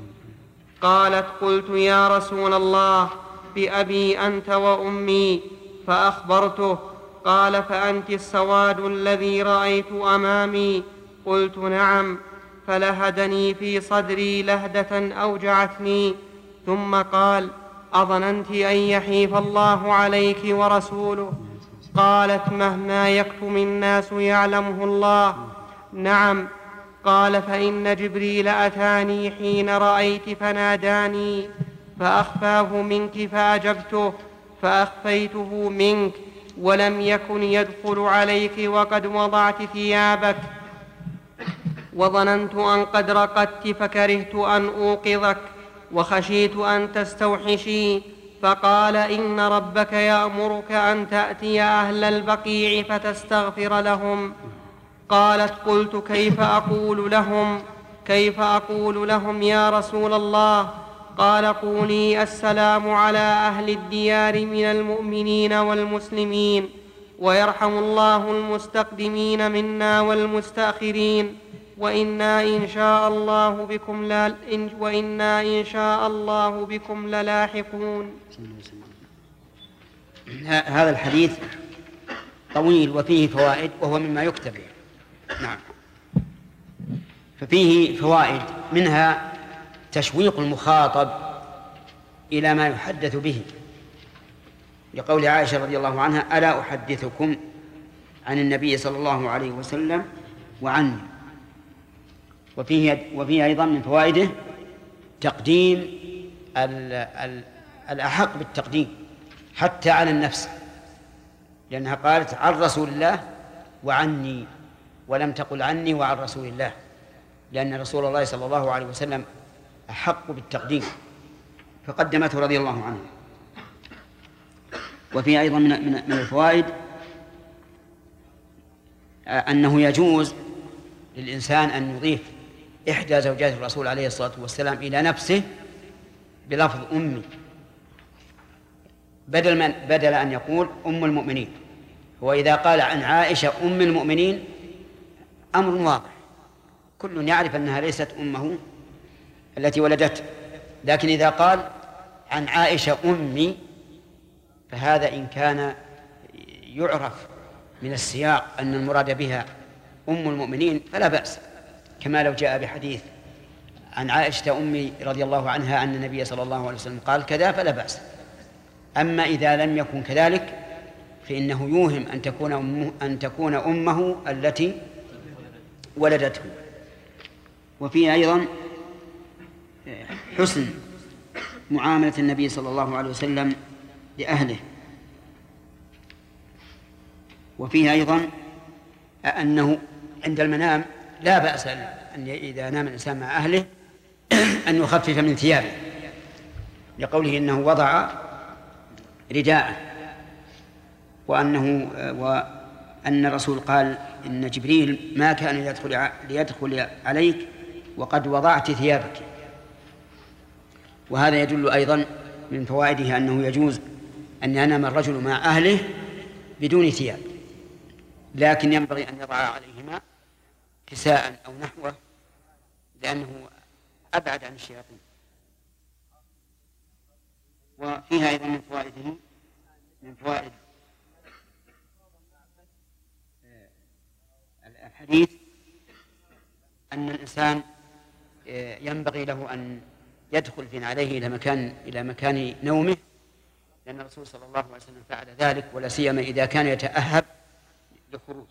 قالت قلت يا رسول الله بأبي أنت وأمي فأخبرته. قال فأنت السواد الذي رأيت أمامي؟ قلت نعم. فلهدني في صدري لهدة أوجعتني ثم قال أظننت أن يحيف الله عليك ورسوله؟ قالت مهما يكتم الناس يعلمه الله. نعم. قال فإن جبريل أتاني حين رأيت فناداني فأخفاه منك فأجبته فأخفيته منك ولم يكن يدخل عليك وقد وضعت ثيابك، وظننت أن قد رقدت فكرهت أن أوقظك وخشيت أن تستوحشي، فقال إن ربك يأمرك أن تأتي أهل البقيع فتستغفر لهم. قالت قلت كيف أقول لهم كيف أقول لهم يا رسول الله؟ قال قولي السلام على أهل الديار من المؤمنين والمسلمين، ويرحم الله المستقدمين منا والمستأخرين، وإنا إن شاء الله بكم لا وإنا إن شاء الله بكم للاحقون. هذا الحديث طويل وفيه فوائد وهو مما يكتب. نعم. ففيه فوائد، منها تشويق المخاطب إلى ما يحدث به، لقول عائشة رضي الله عنها: ألا أحدثكم عن النبي صلى الله عليه وسلم وعني. وفيه, وفيه أيضا من فوائده تقديم ال ال الأحق بالتقديم حتى على النفس، لأنها قالت عن رسول الله وعني، ولم تقل عني وعن رسول الله، لأن رسول الله صلى الله عليه وسلم أحق بالتقديم، فقدمته رضي الله عنه. وفي أيضا من الفوائد أنه يجوز للإنسان أن يضيف إحدى زوجات الرسول عليه الصلاة والسلام إلى نفسه بلفظ أمي، بدل من بدل أن يقول أم المؤمنين. هو إذا قال عن عائشة أم المؤمنين أمر واضح، كل يعرف أنها ليست أمه التي ولدته، لكن إذا قال عن عائشة أمي فهذا إن كان يعرف من السياق أن المراد بها أم المؤمنين فلا بأس، كما لو جاء بحديث عن عائشة أمي رضي الله عنها أن النبي صلى الله عليه وسلم قال كذا فلا بأس. أما إذا لم يكن كذلك فإنه يوهم أن تكون أمه, أن تكون أمه التي ولدته. وفيه أيضا حسن معاملة النبي صلى الله عليه وسلم لأهله. وفيه أيضا أنه عند المنام لا بأس أن إذا نام الإنسان مع أهله أن يخفف من ثيابه، لقوله إنه وضع رداءه، وأنه وأن الرسول قال إن جبريل ما كان يدخل ليدخل عليك وقد وضعت ثيابك. وهذا يدل أيضا من فوائده أنه يجوز أن ينام الرجل مع أهله بدون ثياب، لكن ينبغي أن يضع عليهما كساء أو نحوه لأنه أبعد عن الشياطين. وفيها أيضا من فوائده من فوائد الحديث أن الإنسان ينبغي له أن يدخل في عليه إلى مكان إلى مكان نومه، لأن الرسول صلى الله عليه وسلم فعل ذلك، ولا سيما إذا كان يتأهب للخروج.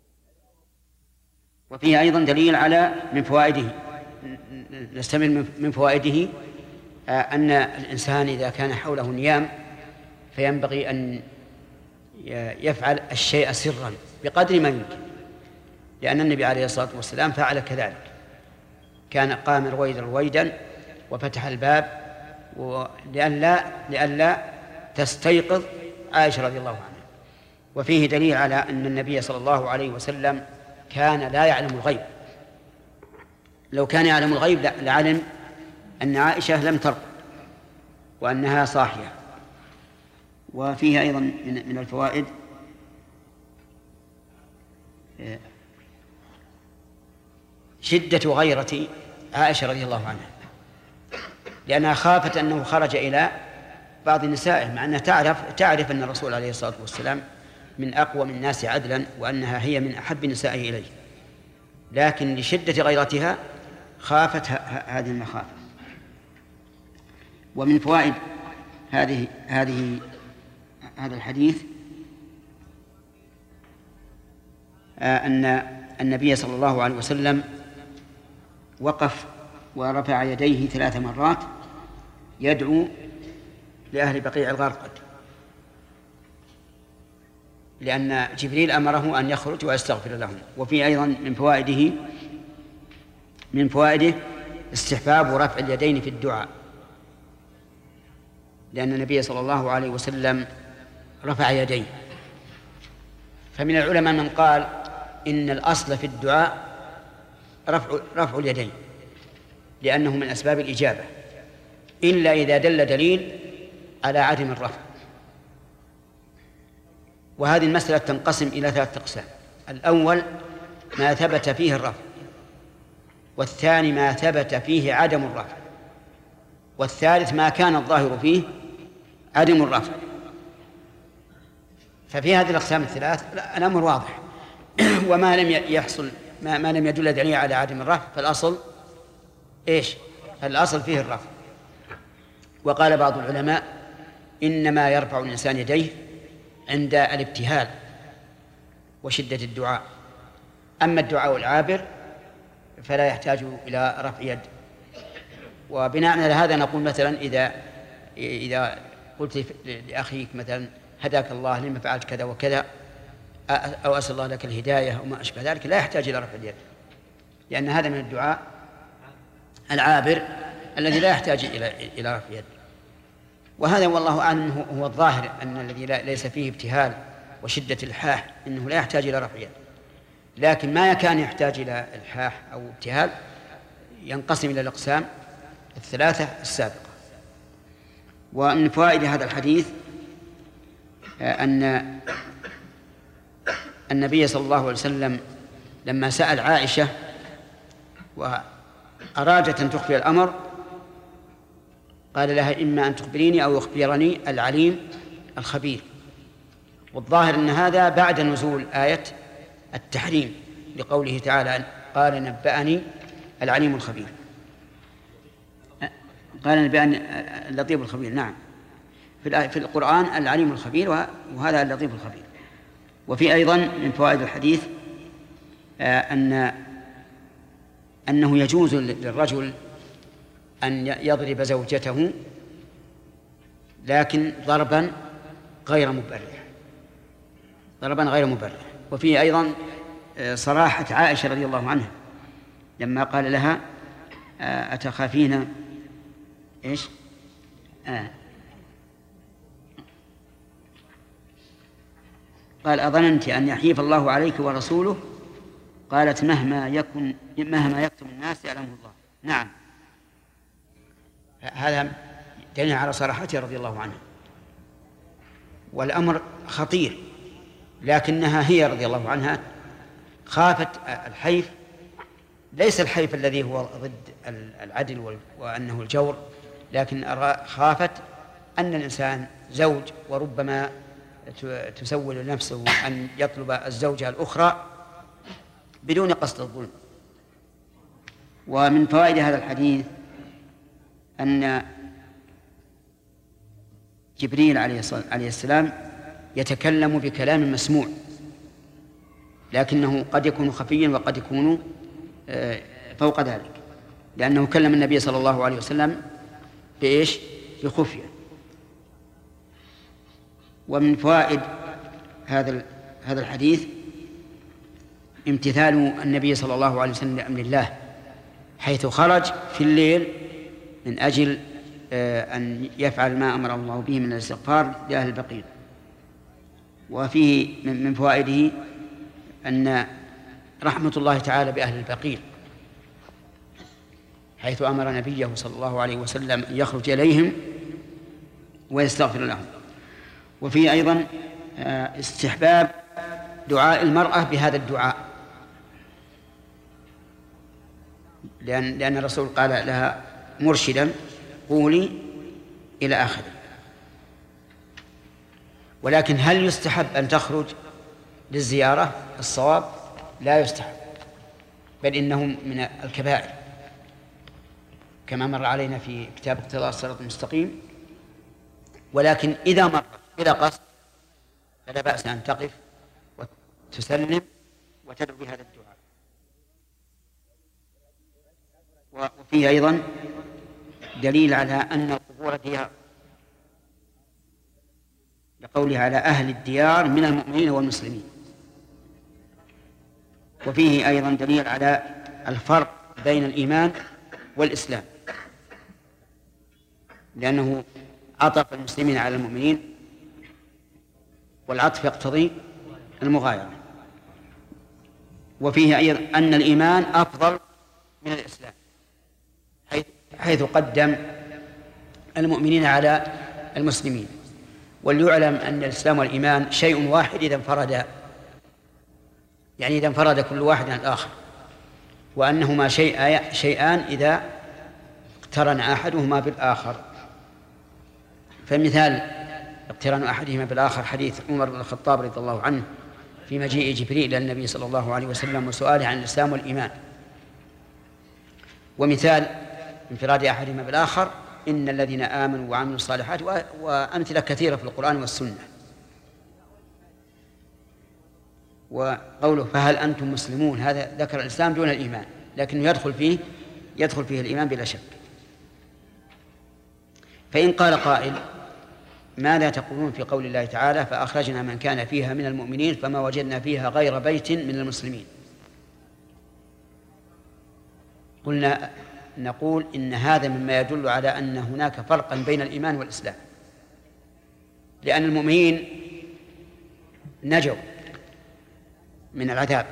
وفيه أيضا دليل على من فوائده نستمر من فوائده أن الإنسان إذا كان حوله نيام فينبغي أن يفعل الشيء سرا بقدر ما يمكن، لأن النبي عليه الصلاة والسلام فعل كذلك، كان قام رويدا رويدا وفتح الباب لئلا لئلا تستيقظ عائشة رضي الله عنها. وفيه دليل على أن النبي صلى الله عليه وسلم كان لا يعلم الغيب، لو كان يعلم الغيب لعلم أن عائشة لم ترقد وأنها صاحية. وفيه أيضا من الفوائد شدة غيرة عائشة رضي الله عنها، لأنها خافت أنه خرج إلى بعض نسائه، مع أنها تعرف تعرف أن الرسول عليه الصلاة والسلام من أقوى من الناس عدلا وأنها هي من أحب نسائه إليه، لكن لشدة غيرتها خافت هذه المخافة. ومن فوائد هذه هذه هذا الحديث أن النبي صلى الله عليه وسلم وقف ورفع يديه ثلاث مرات يدعو لأهل بقيع الغرقد، لأن جبريل أمره أن يخرج ويستغفر لهم. وفي أيضا من فوائده من فوائده استحباب رفع اليدين في الدعاء، لأن النبي صلى الله عليه وسلم رفع يديه. فمن العلماء من قال إن الأصل في الدعاء رفع, رفع اليدين، لأنه من أسباب الإجابة، إلا إذا دل دليل على عدم الرفع. وهذه المسألة تنقسم إلى ثلاثة أقسام: الأول ما ثبت فيه الرفع، والثاني ما ثبت فيه عدم الرفع، والثالث ما كان الظاهر فيه عدم الرفع. ففي هذه الأقسام الثلاث الأمر واضح. وما لم يحصل ما, ما لم يدل دليل على عدم الرفع فالأصل إيش؟ الأصل فيه الرفع. وقال بعض العلماء إنما يرفع الإنسان يديه عند الابتهال وشدة الدعاء، أما الدعاء العابر فلا يحتاج إلى رفع يد. وبناء على هذا نقول مثلا إذا إذا قلت لأخيك مثلا هداك الله لما فعلت كذا وكذا، أو أسأل الله لك الهداية أو ما أشبه ذلك، لا يحتاج إلى رفع اليد، لأن هذا من الدعاء العابر الذي لا يحتاج إلى إلى رفع يد. وهذا والله أعلم هو الظاهر، أن الذي ليس فيه ابتهال وشدة الحاح إنه لا يحتاج إلى رفع يد. لكن ما كان يحتاج إلى الحاح أو ابتهال ينقسم إلى الأقسام الثلاثة السابقة. ومن فوائد هذا الحديث أن النبي صلى الله عليه وسلم لما سأل عائشة وأرادت أن تخفي الأمر قال لها إما أن تخبريني أو يخبرني العليم الخبير. والظاهر أن هذا بعد نزول آية التحريم لقوله تعالى قال نبأني العليم الخبير، قال نبأني اللطيف الخبير. نعم، في القرآن العليم الخبير وهذا اللطيف الخبير. وفي أيضا من فوائد الحديث أن أنه يجوز للرجل أن يضرب زوجته لكن ضربا غير مبرح، ضربا غير مبرح. وفيه أيضا صراحة عائشة رضي الله عنها لما قال لها أتخافين إيش آه. قال أظننت أن يحيف الله عليك ورسوله؟ قالت مهما يكن مهما يكتم الناس يعلمه الله. نعم، هذا دليل على صراحته رضي الله عنها. والأمر خطير، لكنها هي رضي الله عنها خافت الحيف، ليس الحيف الذي هو ضد العدل وأنه الجور، لكن خافت أن الإنسان زوج وربما تسول نفسه أن يطلب الزوجة الأخرى بدون قصد الظلم. ومن فوائد هذا الحديث أن جبريل عليه السلام يتكلم بكلام مسموع، لكنه قد يكون خفيا وقد يكون فوق ذلك، لأنه كلم النبي صلى الله عليه وسلم بإيش؟ بخفية. ومن فوائد هذا هذا الحديث امتثال النبي صلى الله عليه وسلم لأمر الله، حيث خرج في الليل من أجل أن يفعل ما أمر الله به من الاستغفار لأهل البقيع. وفيه من فوائده أن رحمة الله تعالى بأهل البقيع، حيث أمر نبيه صلى الله عليه وسلم أن يخرج إليهم ويستغفر لهم. وفيه أيضا استحباب دعاء المرأة بهذا الدعاء، لأن لأن الرسول قال لها مرشدا قولي إلى آخره. ولكن هل يستحب أن تخرج للزيارة؟ الصواب لا يستحب، بل إنه من الكبائر كما مر علينا في كتاب اقتضاء الصراط المستقيم. ولكن إذا مرت إلى قصد فلا بأس أن تقف وتسلم وتدعو بهذا الدعاء. وفيه أيضا دليل على أن القبور فيها لقوله على أهل الديار من المؤمنين والمسلمين. وفيه أيضا دليل على الفرق بين الإيمان والإسلام، لأنه عطف المسلمين على المؤمنين، والعطف يقتضي المغايرة. وفيه أيضا أن الإيمان أفضل من الإسلام، حيث قدم المؤمنين على المسلمين. وليعلم أن الإسلام والإيمان شيء واحد إذا انفردا، يعني إذا انفرد كل واحد عن الآخر، وأنهما شيء شيئان إذا اقترن أحدهما بالآخر. فمثال اقتران أحدهما بالآخر حديث عمر بن الخطاب رضي الله عنه في مجيء جبريل إلى النبي صلى الله عليه وسلم وسؤاله عن الإسلام والإيمان. ومثال انفراد أحدهما بالآخر إن الذين آمنوا وعملوا الصالحات، وأمثلة كثيرة في القرآن والسنة. وقوله فهل أنتم مسلمون، هذا ذكر الإسلام دون الإيمان، لكنه يدخل فيه يدخل فيه الإيمان بلا شك. فإن قال قائل ماذا تقولون في قول الله تعالى فأخرجنا من كان فيها من المؤمنين فما وجدنا فيها غير بيت من المسلمين؟ قلنا نقول إن هذا مما يدل على أن هناك فرقا بين الإيمان والإسلام، لأن المؤمنين نجوا من العذاب،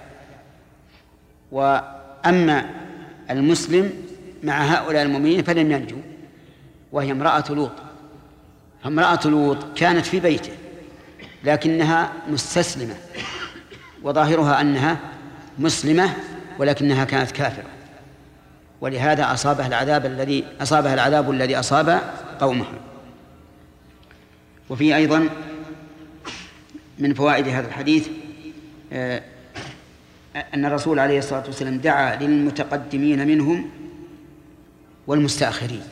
وأما المسلم مع هؤلاء المؤمنين فلم ينجوا، وهي امرأة لوط. امرأة لوط كانت في بيته لكنها مستسلمة، وظاهرها أنها مسلمة ولكنها كانت كافرة، ولهذا أصابها العذاب الذي أصابها العذاب الذي أصاب قومها. وفي أيضا من فوائد هذا الحديث أن الرسول عليه الصلاة والسلام دعا للمتقدمين منهم والمستأخرين.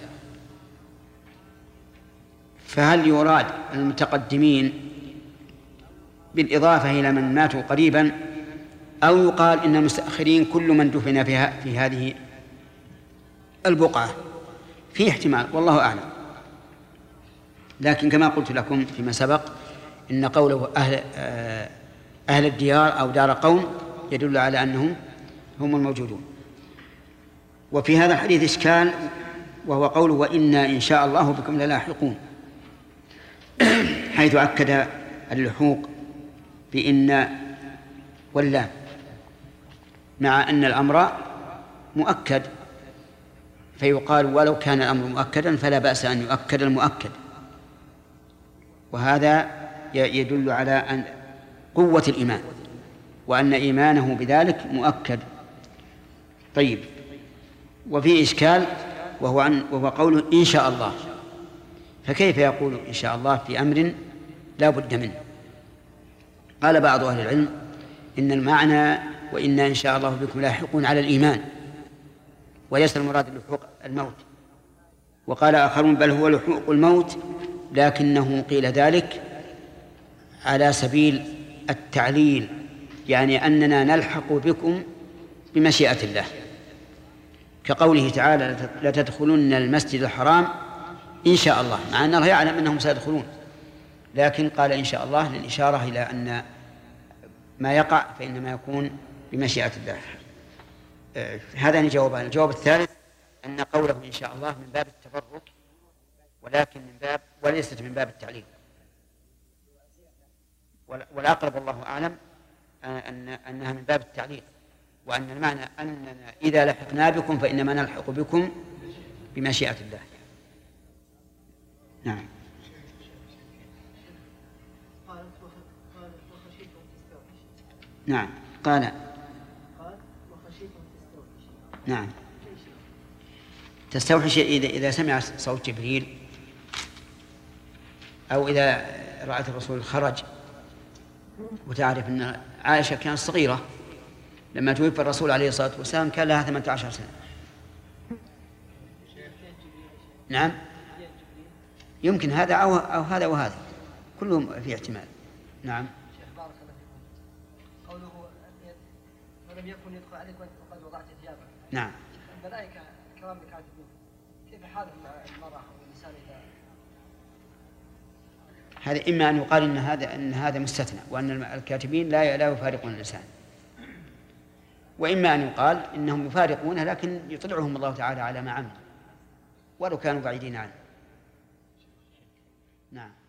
فهل يراد المتقدمين بالإضافة إلى من ماتوا قريبا، أو يقال إن المستأخرين كل من دفن فيها في هذه البقعة؟ في احتمال والله أعلم، لكن كما قلت لكم فيما سبق إن قوله أهل, أهل الديار أو دار قوم يدل على أنهم هم الموجودون. وفي هذا الحديث إشكال، وهو قوله وإنا إن شاء الله بكم للاحقون، حيث أكد اللحوق بإن واللام، مع أن الأمر مؤكد، فيقال ولو كان الأمر مؤكدا فلا بأس أن يؤكد المؤكد، وهذا يدل على أن قوة الإيمان وأن إيمانه بذلك مؤكد. طيب، وفي إشكال وهو, عن وهو قوله إن شاء الله، فكيف يقول إن شاء الله في أمر لا بد منه؟ قال بعض أهل العلم إن المعنى وإنا إن شاء الله بكم لاحقون على الإيمان، وليس المراد اللحوق الموت. وقال آخرون بل هو لحوق الموت، لكنه قيل ذلك على سبيل التعليل، يعني أننا نلحق بكم بمشيئة الله، كقوله تعالى لتدخلن المسجد الحرام إن شاء الله، مع أن الله يعلم أنهم سيدخلون، لكن قال إن شاء الله للإشارة إلى أن ما يقع فإنما يكون بمشيئة الله. هذان جوابان. الجواب الثالث أن قوله إن شاء الله من باب التفرق، ولكن من باب وليست من باب التعليل، والأقرب الله أعلم أن أنها من باب التعليل، وأن المعنى أننا إذا لحقنا بكم فإنما نلحق بكم بمشيئة الله. نعم. نعم قال نعم تستوحش إذا إذا سمع صوت جبريل، أو إذا رأت الرسول خرج. وتعرف أن عائشة كانت صغيرة لما توفى الرسول عليه الصلاة والسلام، كان لها ثمانية عشر سنة. نعم يمكن هذا أو, أو هذا وهذا، كلهم في احتمال. نعم. قوله ولم يكن يدخل عليك وقد وضعت ثيابك. نعم. الملائكة كرام الكاتبين، كيف حالهم مع المرأة والإنسان إذا هذا إما أن يقال إن هذا أن هذا مستثنى وأن الكاتبين لا لا يفارقون الإنسان، وإما أن يقال إنهم يفارقونه لكن يطلعهم الله تعالى على ما عمل ولو كانوا بعيدين عنه. نعم.